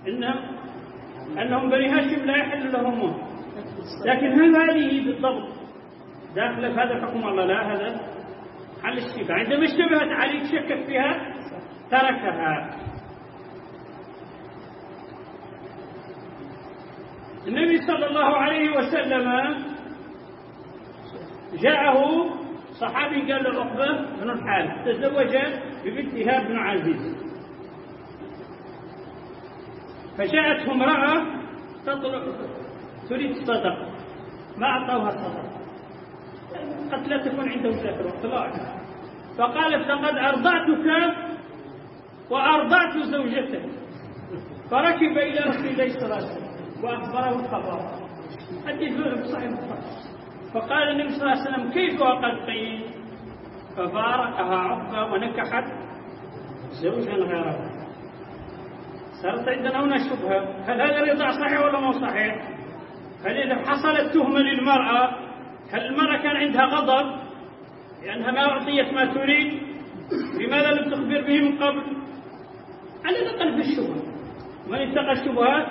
أنهم بني هاشم لا يحل لهم، لكن هل هذه بالضبط داخل في هذا الحكم الله؟ لا، هذا حل الشبهة. عندما اشتبهت عليك شكك فيها تركها. النبي صلى الله عليه وسلم جاءه صحابي قال له عقبة بن الحارث تزوج ببنت إيهاب بن عزيز، فجاءته امرأة تريد الصدقة ما أعطوها الصدقة، قد لا تكون عنده ذكر، فقالت لقد أرضعتك وأرضعت زوجتك، فركب إلى رسول الله صلى الله عليه وسلم وأخبره الخبر. حديث صحيح. فقال النبي صلى الله عليه وسلم كيف وقد قيل؟ ففارقها عقبة ونكحت زوجا غيره. صارت عندنا هنا شبهة، هل هذا الرضاع صحيح ولا مو صحيح؟ هل إذا حصلت تهمة للمرأة هل المرأة كان عندها غضب لأنها ما أعطيت ما تريد؟ لماذا لم تخبر به من قبل؟ على الأقل في الشبهة. من اتقى الشبهات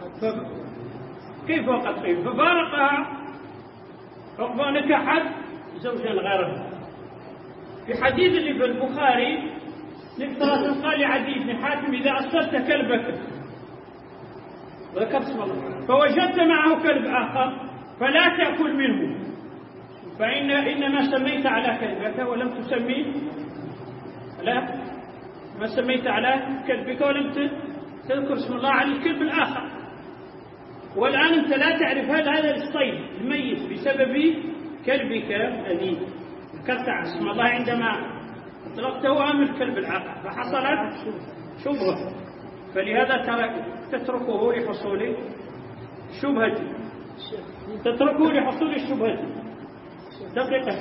كيف وقد قيل؟ ففارقها عقبة نكحت زوجا غيره. في حديث اللي في البخاري نبي قال لعدي بن حاتم إذا أصبت كلبك ذكرت اسم الله فوجدت معه كلب آخر فلا تأكل منه، إنما سميت على كلبك ولم تسمي لا ما سميت على كلبك ولم تذكر اسم الله على الكلب الآخر. والآن أنت لا تعرف هل هذا الصيد الميت بسبب كلبك الذي ذكرت اسم الله عندما اطلقته أم الكلب الآخر، فحصلت شبهة. فلهذا تتركه لحصول شبهة، تتركه لحصول الشبهة. دقيقة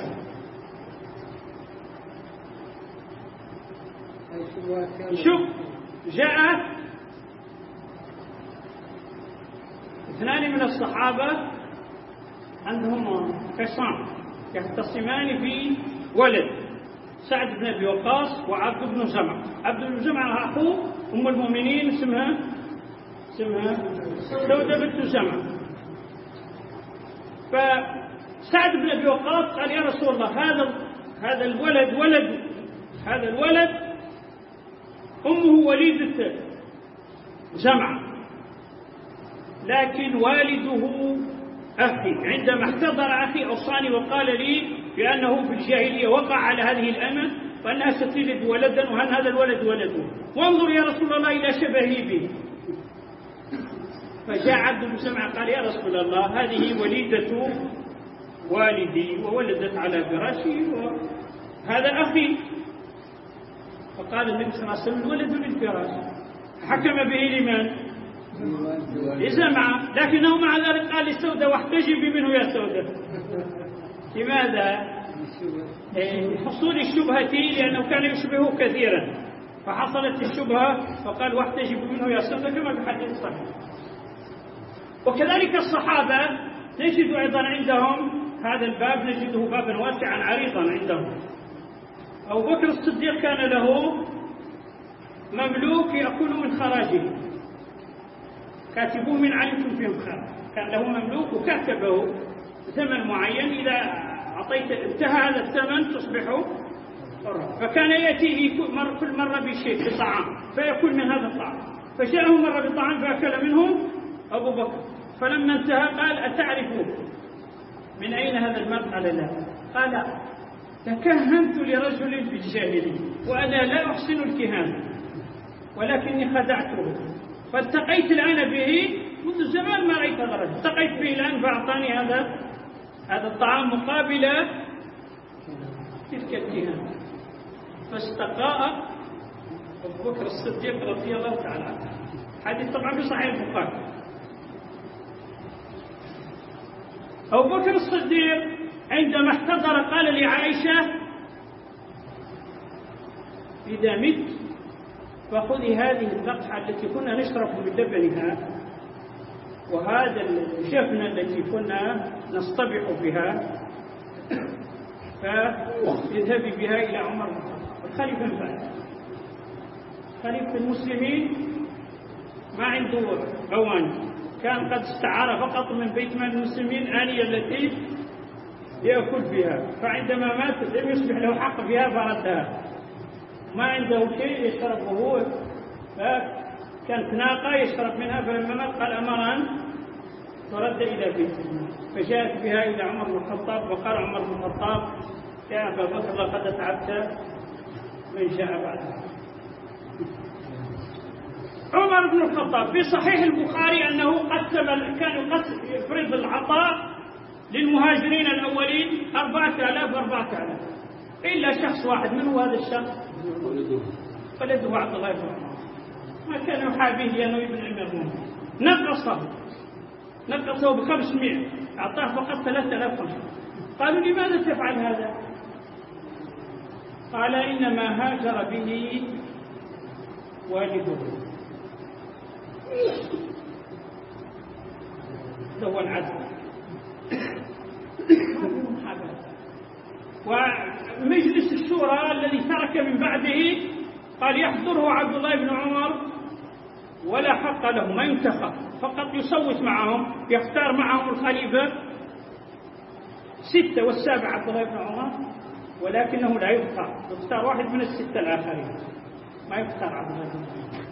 شوف، جاء اثنان من الصحابة عندهم خصام يختصمان في ولد، سعد بن أبي وقاص وعبد بن زمعة. عبد بن زمعة أخوه أم المؤمنين اسمها سودة بنت زمعة. فسعد بن أبي وقاص قال يا رسول الله هذا الولد أمه وليدة زمعة، لكن والده أخي عندما احتضر أخي أوصاني وقال لي بأنه في الجاهلية وقع على هذه الأمة وأنها ستلد ولدا وأن هذا الولد ولده، وانظر يا رسول الله إلى شبهه به. فجاء عبد بن زمعة قال يا رسول الله هذه وليدة والدي وولدت على فراشي وهذا أخي. فقال النبي صلى الله عليه وسلم الولد للفراش، حكم به لمن؟ لزمعة، لكنه مع ذلك قال لسودة واحتجبي منه يا سودة. لماذا؟ لحصول الشبهة، لأنه كان يشبهه كثيرا فحصلت الشبهة فقال واحتجب منه يا سودة كما في الحديث الصحيح. وكذلك الصحابة نجد أيضا عندهم هذا الباب، نجده بابا واسعا عريضا عندهم. أبو بكر الصديق كان له مملوك يأكل من خراجه، كاتبوه من علمتم فيهم خير، كان له مملوك وكاتبه ثمن معين، إذا أعطيت انتهى هذا الثمن تصبح حرا. فكان يأتيه كل مرة بشيء بطعام فيأكل من هذا الطعام، فجاءه مرة بطعام فأكل منه أبو بكر، فلما انتهى قال أتعرفون من أين هذا المال؟ قال لا. قال تكهنت لرجل في الجاهلية وأنا لا أحسن الكهانة ولكني خدعته، فالتقيت الآن به منذ زمان ما رأيت هذا الرجل، التقيت به الآن فأعطاني هذا الطعام مقابل تلك الكهانة. فاستقاء أبو بكر الصديق رضي الله تعالى عنه. حديث طبعا في صحيح البخاري. أبو بكر الصديق عندما احتضر قال لعائشة إذا مت فخذي هذه اللقحة التي كنا نشرب من لبنها وهذا الجفنة التي كنا نصطبح بها فاذهبي بها إلى عمر الخليفة الفاتح. خليفة المسلمين ما عنده غواني، كان قد استعار فقط من بيت مال المسلمين آنية التي يأكل بها، فعندما مات لم يصبح له حق فيها فردها، ما عنده شيء يشربه هو، فكانت ناقة يشرب منها، فلما مات قال أمر أن ترد إلى بيته، فجاءت بها إلى عمر بن الخطاب وقال عمر بن الخطاب يا أبا بكر لقد أتعبت من جاء بعدها. عمر بن الخطاب في صحيح البخاري أنه كان يفرض العطاء للمهاجرين الأولين 4000 إلا شخص واحد، من هو هذا الشخص؟ ولده عبد الله بن عمر، ما كان يحابيه لأنه ابن المرمون، نقصه ب500، أعطاه فقط 3000. قالوا لماذا تفعل هذا؟ قال إنما هاجر به والده. هو العدل. ومجلس الشورى الذي ترك من بعده قال يحضره عبد الله بن عمر ولا حق له، ما ينتخب، فقط يصوت معهم، يختار معهم الخليفة 6 والسابع عبد الله بن عمر، ولكنه لا يختار واحد من ال6 الآخرين، ما يختار عبد الله بن عمر.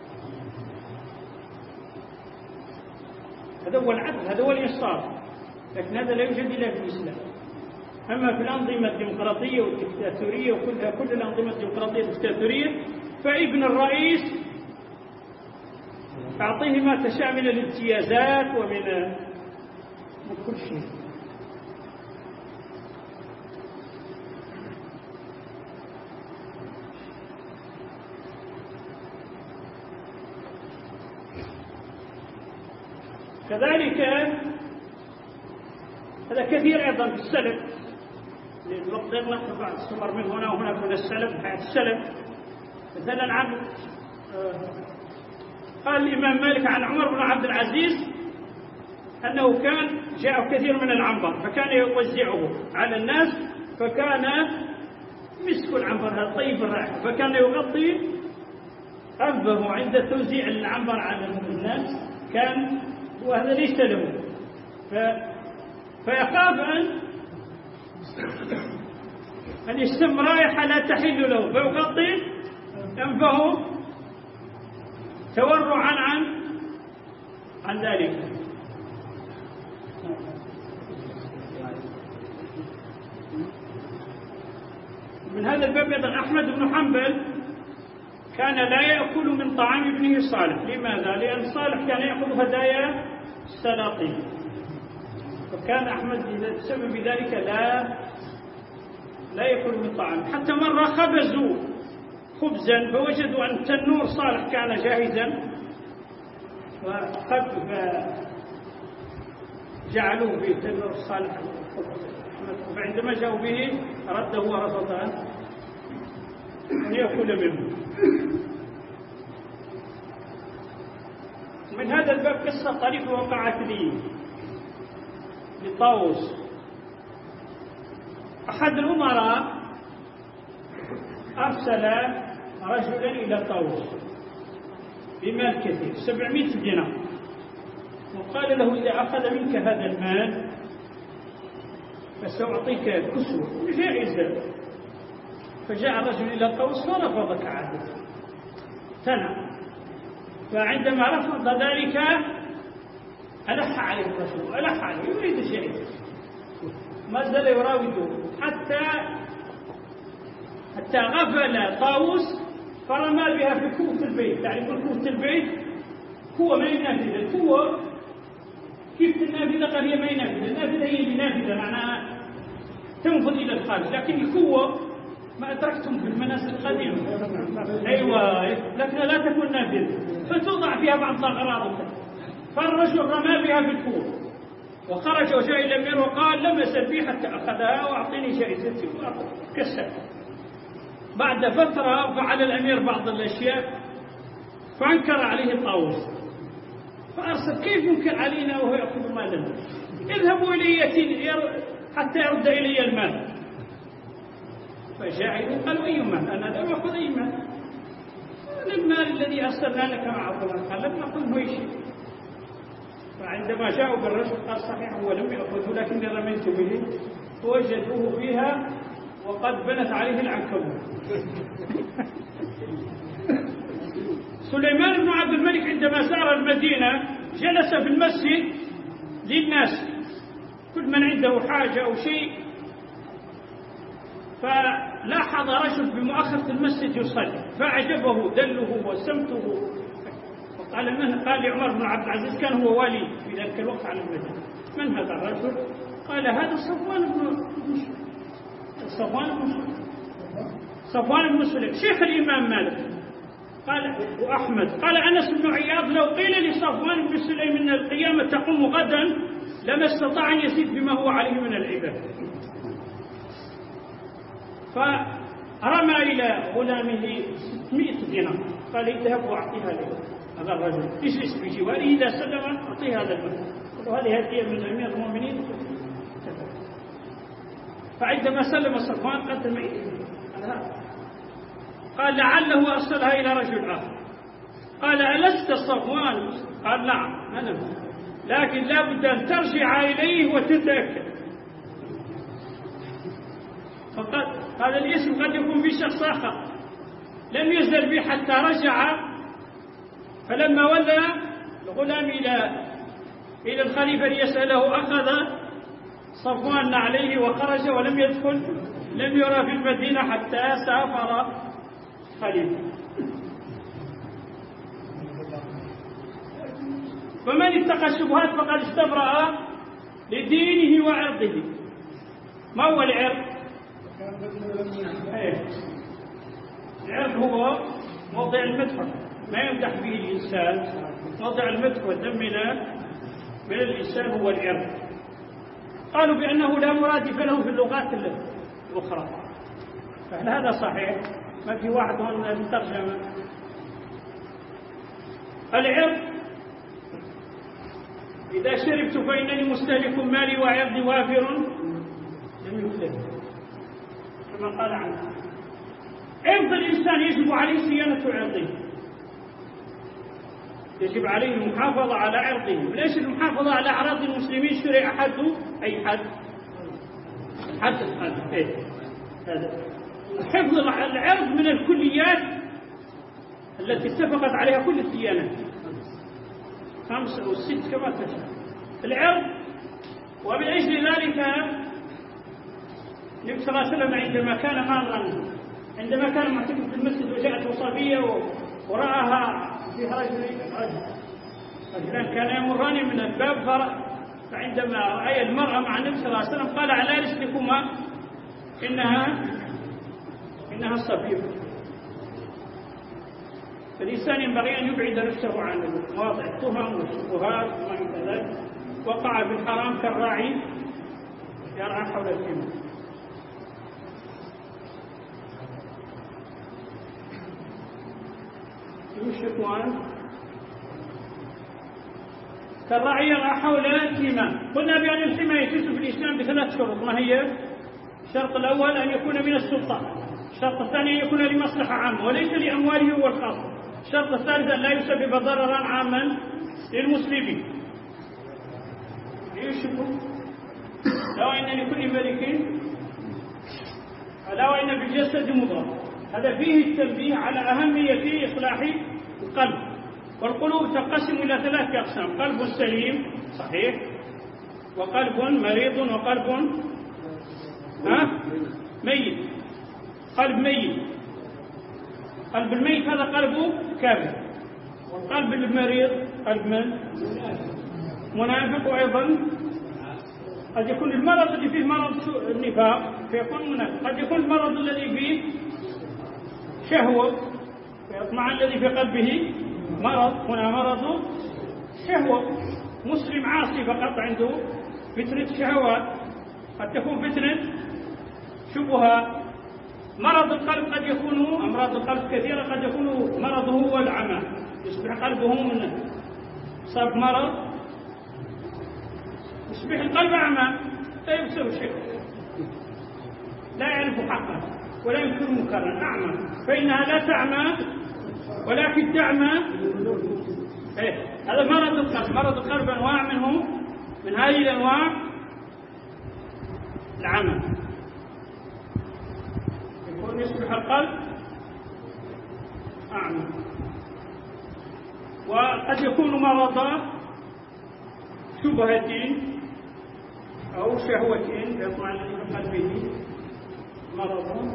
هذا هو العدل، هذا هو الإنصاف، لكن هذا لا يوجد إلا في الإسلام. أما في الأنظمة الديمقراطية والدكتاتورية كل الأنظمة الديمقراطية والدكتاتورية فابن الرئيس أعطيه ما تشاء من الامتيازات ومن كل شيء. كذلك هذا كثير أيضا في السلف، الوقت نحن بعض الصور من هنا وهناك من السلف، حياة السلف. مثلا عن قال الإمام مالك عن عمر بن عبد العزيز أنه كان جاء كثير من العنبر فكان يوزعه على الناس، فكان مسك العنبر هذا طيب الرائحة، فكان يغطي أنفه عند توزيع العنبر على الناس، كان وهذا ليس له، فيخاف أن يشم رائحة لا تحل له، فيغطي أنفه تورعا عن ذلك. من هذا الباب أيضا أحمد بن حنبل كان لا يأكل من طعام ابنه صالح. لماذا؟ لأن صالح كان يأخذ هدايا السلاطين، فكان أحمد بسبب ذلك لا يأكل من طعام. حتى مرة خبزوا خبزا، فوجدوا أن تنور صالح كان جاهزا جعلوه في تنور صالح الخبز، فعندما جاءوا به رده ورفض أن يأكل منه. من هذا الباب قصة طريفة وقعت لي لطاووس. أحد الأمراء أرسل رجلا إلى طاووس بمال كثير 700 دينار، وقال له إذا أخذ منك هذا المال فسأعطيك كسوة جائزة. فجاء الرجل إلى طاووس فرفض كعادته، تنع. فعندما رفض ذلك ألح عليه الرجل، ألح عليه يريد جائزة، ما زال يراوده حتى غفل طاووس فرمى بها في كوة البيت. تعرفون كوة البيت؟ كوة ما هي نافذة، الكوة كيف النافذة؟ قال هي ما هي نافذة، النافذة هي اللي نافذة معناها تنفذ إلى الخارج، لكن الكوة ما أدركتم في المنازل القديمة، أيوة، لكنها لا تكون نافذة فتوضع فيها بعض الأغراض. فالرجل رمى بها في الكوة وخرج وجاء إلى الأمير وقال لم أسل بي حتى أخذها وأعطيني جائزتي وكسر. بعد فترة فعل الأمير بعض الأشياء فأنكر عليه طاووس، فأرسل كيف ينكر علينا وهو يأخذ مالنا؟ اذهبوا إلي حتى يرد إلي المال. فجاء إليه قالوا أي مال؟ أنا لا أخذ أي مال، المال الذي أرسلنا لك معه. قال لم أقل هو شيء. فعندما جاءوا بالرجل قال صحيح هو لم يأخذه لكني رميت به، فوجدوه فيها وقد بنت عليه العنكبوت. سليمان بن عبد الملك عندما زار المدينة جلس في المسجد للناس كل من عنده حاجة أو شيء، فلاحظ رجل بمؤخرة المسجد يصلي فأعجبه دله وسمته، وقال من؟ قال لعمر بن عبد العزيز كان هو والي في ذلك الوقت على المدينة، من هذا الرجل؟ قال هذا صفوان بن سليم شيخ الإمام مالك. قال وأحمد. قال أنس بن عياض لو قيل لصفوان بن سليم إن القيامة تقوم غدا لما استطاع أن يزيد بما هو عليه من العبادة. فرمى إلى غلامه 600 دينار قال اذهب وأعطيها له هذا الرجل، اجلس بجواره إذا سلم أعطيه هذا المال، وهذه هدية من أمير المؤمنين. فعندما سلم صفوان قدم إليه قال لعله أرسلها إلى رجل آخر. قال ألست صفوان؟ قال نعم أنا، لكن لا بد أن ترجع إليه وتتأكد. فقد هذا الاسم قد يكون في شخص آخر. لم يزل به حتى رجع، فلما ولى الغلام إلى الخليفة ليسأله أخذ صفوان عليه وخرج ولم يدخل، لم يرى في المدينة حتى سافر خليفة. فمن اتقى الشبهات فقد استبرأ لدينه وعرضه. ما هو العرض؟ العرض هو موضع المدح، ما يمدح به الإنسان. موضع المدح والذم من الإنسان هو العرض. قالوا بأنه لا مرادف له في اللغات الأخرى، فهل هذا صحيح؟ ما في واحد هنا مترجمة. العرض إذا شربت فإنني مستهلك مالي وعرضي وافر لم يفلح، كما قال عنه. عرض الإنسان يجب عليه صيانة عرضه، يجب عليه المحافظة على عرضه. وليش المحافظة على أعراض المسلمين شرع حد أي حد هذا حفظ العرض من الكليات التي اتفقت عليها كل الديانات 5 أو 6 كما تشاء العرض. ومن أجل ذلك النبي صلى الله عليه وسلم عندما كان مارا، عندما كان معتكف في المسجد وجاءت وصبية ورآها فيها رجلان كان يمران من الباب، فعندما رأى المرأة مع النبي صلى الله عليه وسلم قال على رسلكما إنها صفية. فالإنسان ينبغي أن يبعد نفسه عن مواضع التهم والشبهات وما إلى ذلك. وقع في الحرام كالراعي يرعى حول الحمى. الشيطان كالراعي يرعى حول الحمى. قلنا بأن الحمى يجوز في الإسلام بثلاث شروط. ما هي؟ الشرط الأول أن يكون من السلطان، الشرط الثاني أن يكون لمصلحة عامة وليس لأمواله هو الخاصة، الشرط الثالث أن لا يسبب ضررا عاما للمسلمين. يشبه لو أن لكل ملك لو أن بالجسد مضر. هذا فيه التنبيه على أهمية إصلاح القلب. والقلوب تنقسم إلى ثلاثة أقسام: قلب سليم صحيح، وقلب مريض، وقلب ميت. قلب ميت، قلب الميت هذا قلب كافر، والقلب المريض قلب من؟ منافق. وأيضا قد يكون المرض اللي فيه مرض النفاق فيكون منافق، قد يكون المرض الذي فيه شهوة فيطمع الذي في قلبه مرض، هنا مرض شهوة. مسلم عاصي فقط عنده فتنة شهوات، قد تكون فتنة شبهة. مرض القلب قد يكون، أمراض القلب كثيرة، قد يكون مرضه هو العمى، يصبح قلبه من صاب مرض يصبح القلب أعمى لا يبصر شيء، لا يعرف حقه ولا ينكر منكرا، أعمى. فإنها لا تعمى ولكن تعمى. هذا مرض القلب. مرض القلب أنواع منه، من هذه الأنواع العمى، يكون يصبح القلب أعمى. وقد يكون مرض شبهة أو شهوة يطمع الذي في قلبه مرض.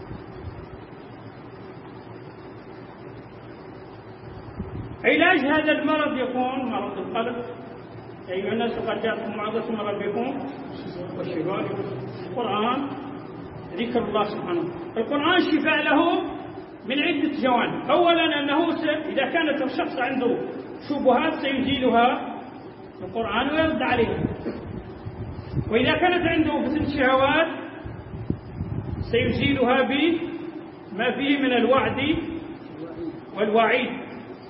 علاج هذا المرض يكون مرض القلب. أيها الناس قد جاءتكم موعظة من ربكم والشفاء القرآن، ذكر الله سبحانه. القرآن شفاء له من عدة جوانب. أولا أنه إذا كانت الشخص عنده شبهات سيزيلها القرآن ويرد عليها، وإذا كانت عنده فتنة شهوات سيزيلها بما فيه من الوعد والوعيد.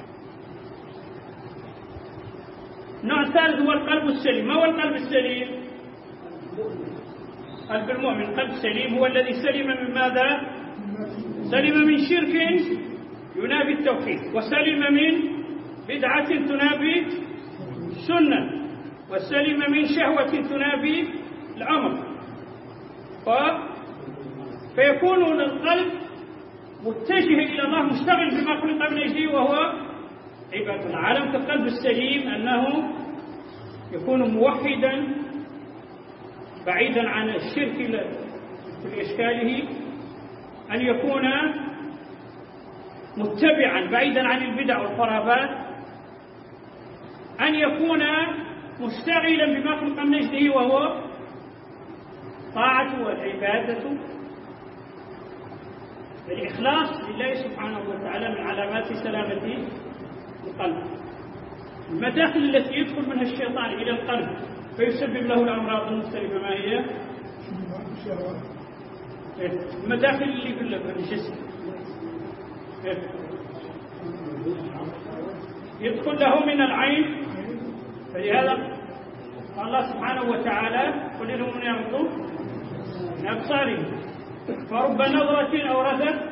النوع الثالث هو القلب السليم. ما هو القلب السليم؟ قلب المؤمن. قلب سليم هو الذي سلم من ماذا؟ سلم من شرك ينافي التوحيد، وسلم من بدعة تنافي السنة، وسلم من شهوة تنافي الأمر. فيكون القلب متجه إلى الله مشتغل بما خلق من أجله وهو عبادة الله. علامة القلب السليم أنه يكون موحدا بعيدا عن الشرك في أشكاله، أن يكون متبعا بعيدا عن البدع والخرافات، أن يكون مشتغلا بما خلق من أجله وهو طاعة والعبادة. الإخلاص لله سبحانه وتعالى من علامات سلامة القلب. المداخل التي يدخل منها الشيطان إلى القلب فيسبب له الأمراض المختلفة ما هي؟ المداخل اللي في الجسم يدخل له من العين. فلهذا قال الله سبحانه وتعالى: قل لهم ينظروا من أبصارهم فرب نظرة أورثت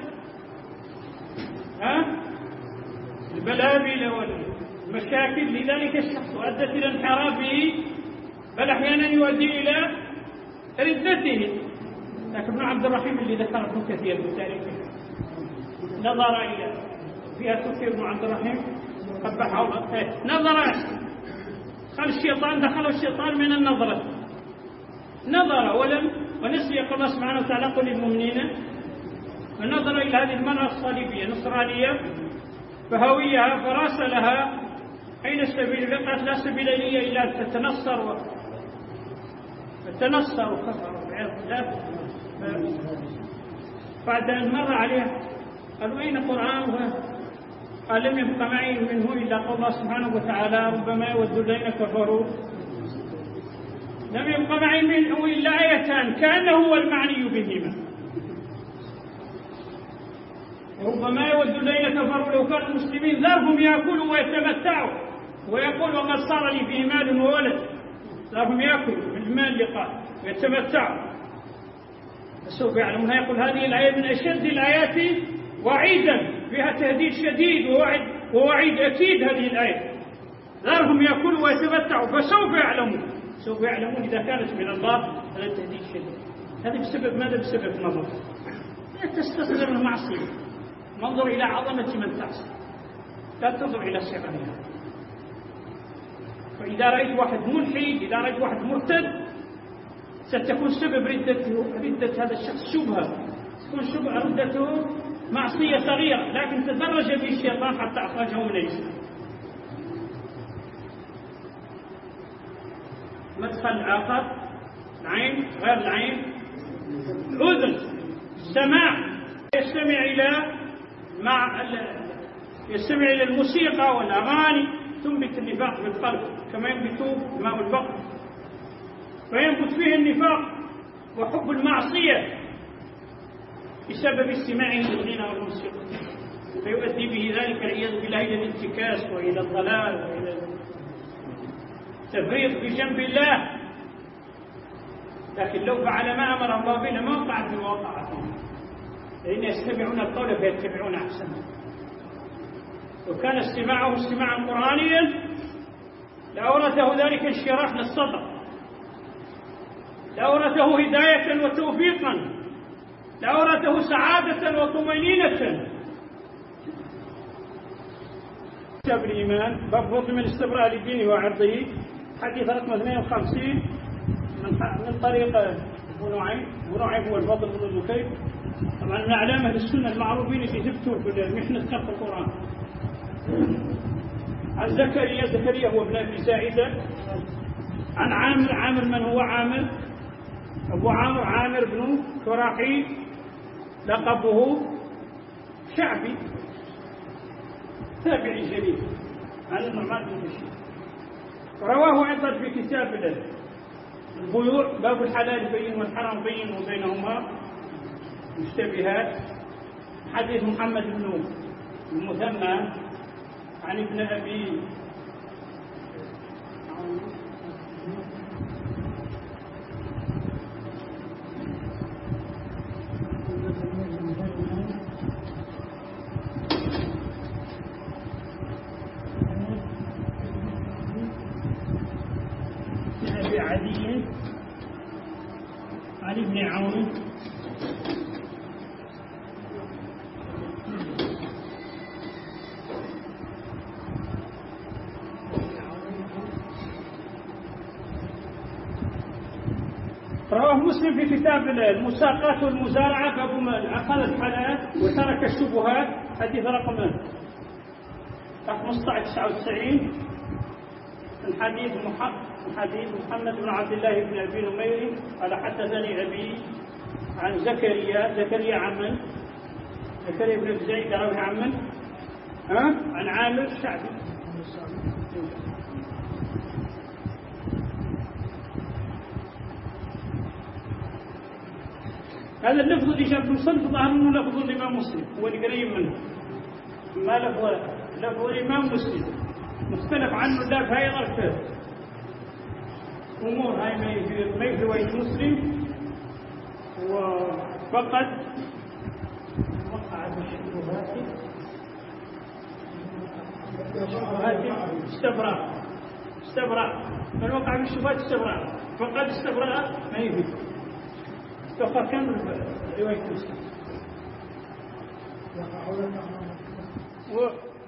البلابل والمشاكل. لذلك الشخص أدت إلى انحرافه، بل أحيانا يؤدي إلى ردته. لكن ابن عبد الرحيم اللي ذكرته كثير في تاريخه نظر إلى فيها تذكر ابن عبد الرحيم قبحه الله، نظر قال الشيطان دخل الشيطان من النظرة، نظر ونسي يقول الله سبحانه وتعالى: قل للمؤمنين. فنظر إلى هذه المرأة الصليبية نصرانية فهويها فراسلها: أين السبيل؟ قالت: لا سبيل لي إلا أن تتنصر وكفر والعياذ بالله. بعد أن مر عليها قالوا: أين القرآن؟ قال لم يبق معي منه إلا قول الله سبحانه وتعالى ربما يود الذين كفروا. لم يبق معي منه إلا آيتان كأنه هو المعني بهما. ربما يود الذين كفروا لو كانوا مسلمين ذرهم يأكلوا ويتمتعوا، ويقول وقد صار لي فيه مال وولد. ذرهم يأكلوا من المال اللي قال ويتمتعوا، فسوف يعلمون. يقول هذه الآية من أشد الآيات وعيدا، فيها تهديد شديد ووعيد أكيد. هذه الآية ذرهم يأكلوا ويتمتعوا فسوف يعلمون. سوف يعلمون إذا كانت من الله. هذا التهديد شديد. هذا بسبب ماذا؟ بسبب نظر. لا تستصغر المعصية، ننظر إلى عظمة من تعصي، لا تنظر إلى صغرها. فإذا رأيت واحد ملحد، إذا رأيت واحد مرتد، ستكون سبب ردة هذا الشخص شبهة، تكون شبهة ردته معصية صغيرة، لكن تدرج به الشيطان حتى أخرجه من الإسلام. مدخل آخر، العين غير العين، الأذن، السماع، يستمع إلى الموسيقى والأغاني تنبت النفاق في القلب كما ينبت ماء البقر، فينبت فيه النفاق وحب المعصية بسبب استماعه للغنى والموسيقى، فيؤدي به ذلك والعياذ بالله إلى الانتكاس وإلى الضلال وإلى التفريط في جنب الله. لكن لو فعل ما أمر الله به لما وقعت المواقع فيه، لأن يستمعون القول فيتبعون أحسنه. وكان استماعه استماعا قرآنيا لأورثه ذلك انشراح للصدر، لأورثه هداية وتوفيقا، لأورثه سعادة وطمأنينة. كتاب الإيمان باب فضل من استبراء لدينه وعرضه، حديث رقم 52 من طريق أبو نعيم هو الفضل بن دكين. طبعا من أعلام أهل السنة المعروفين في ثبتوا في محنة خلق القرآن. عن زكريا هو ابن أبي ساعدة. عن عامر من هو عامر؟ أبو عامر بن كراحي، لقبه شعبي، تابعي جليل، عن النعمان بن بشير. رواه أيضا في كتاب البيوع باب الحلال بين والحرام بين وبينهما مشتبهات، حديث محمد بن المثنى عن ابن أبي عدي عن ابن عون رواه مسلم في كتاب المساقات والمزارعة باب من أخذ الحلال وترك الشبهات، حديث رقم 1599. الحديث محمد بن عبد الله بن أبي نمير قال حدثني أبي عن زكريا عمن زكريا بن زيد رواه عمن عن عامر الشعبي. هذا اللفظ اللي جاء في المصنف ظهر انه لفظ الامام مسلم، هو اللي قريب منه، ما لفظ الامام مسلم مختلف عنه لا في هاي الاركان امور هاي ما في روايه مسلم، وفقد وقع بالشبهات استبرأ من وقع بالشبهات استبرأ، فقد استبرأ ما يفيد. فقد كان روايه مسلم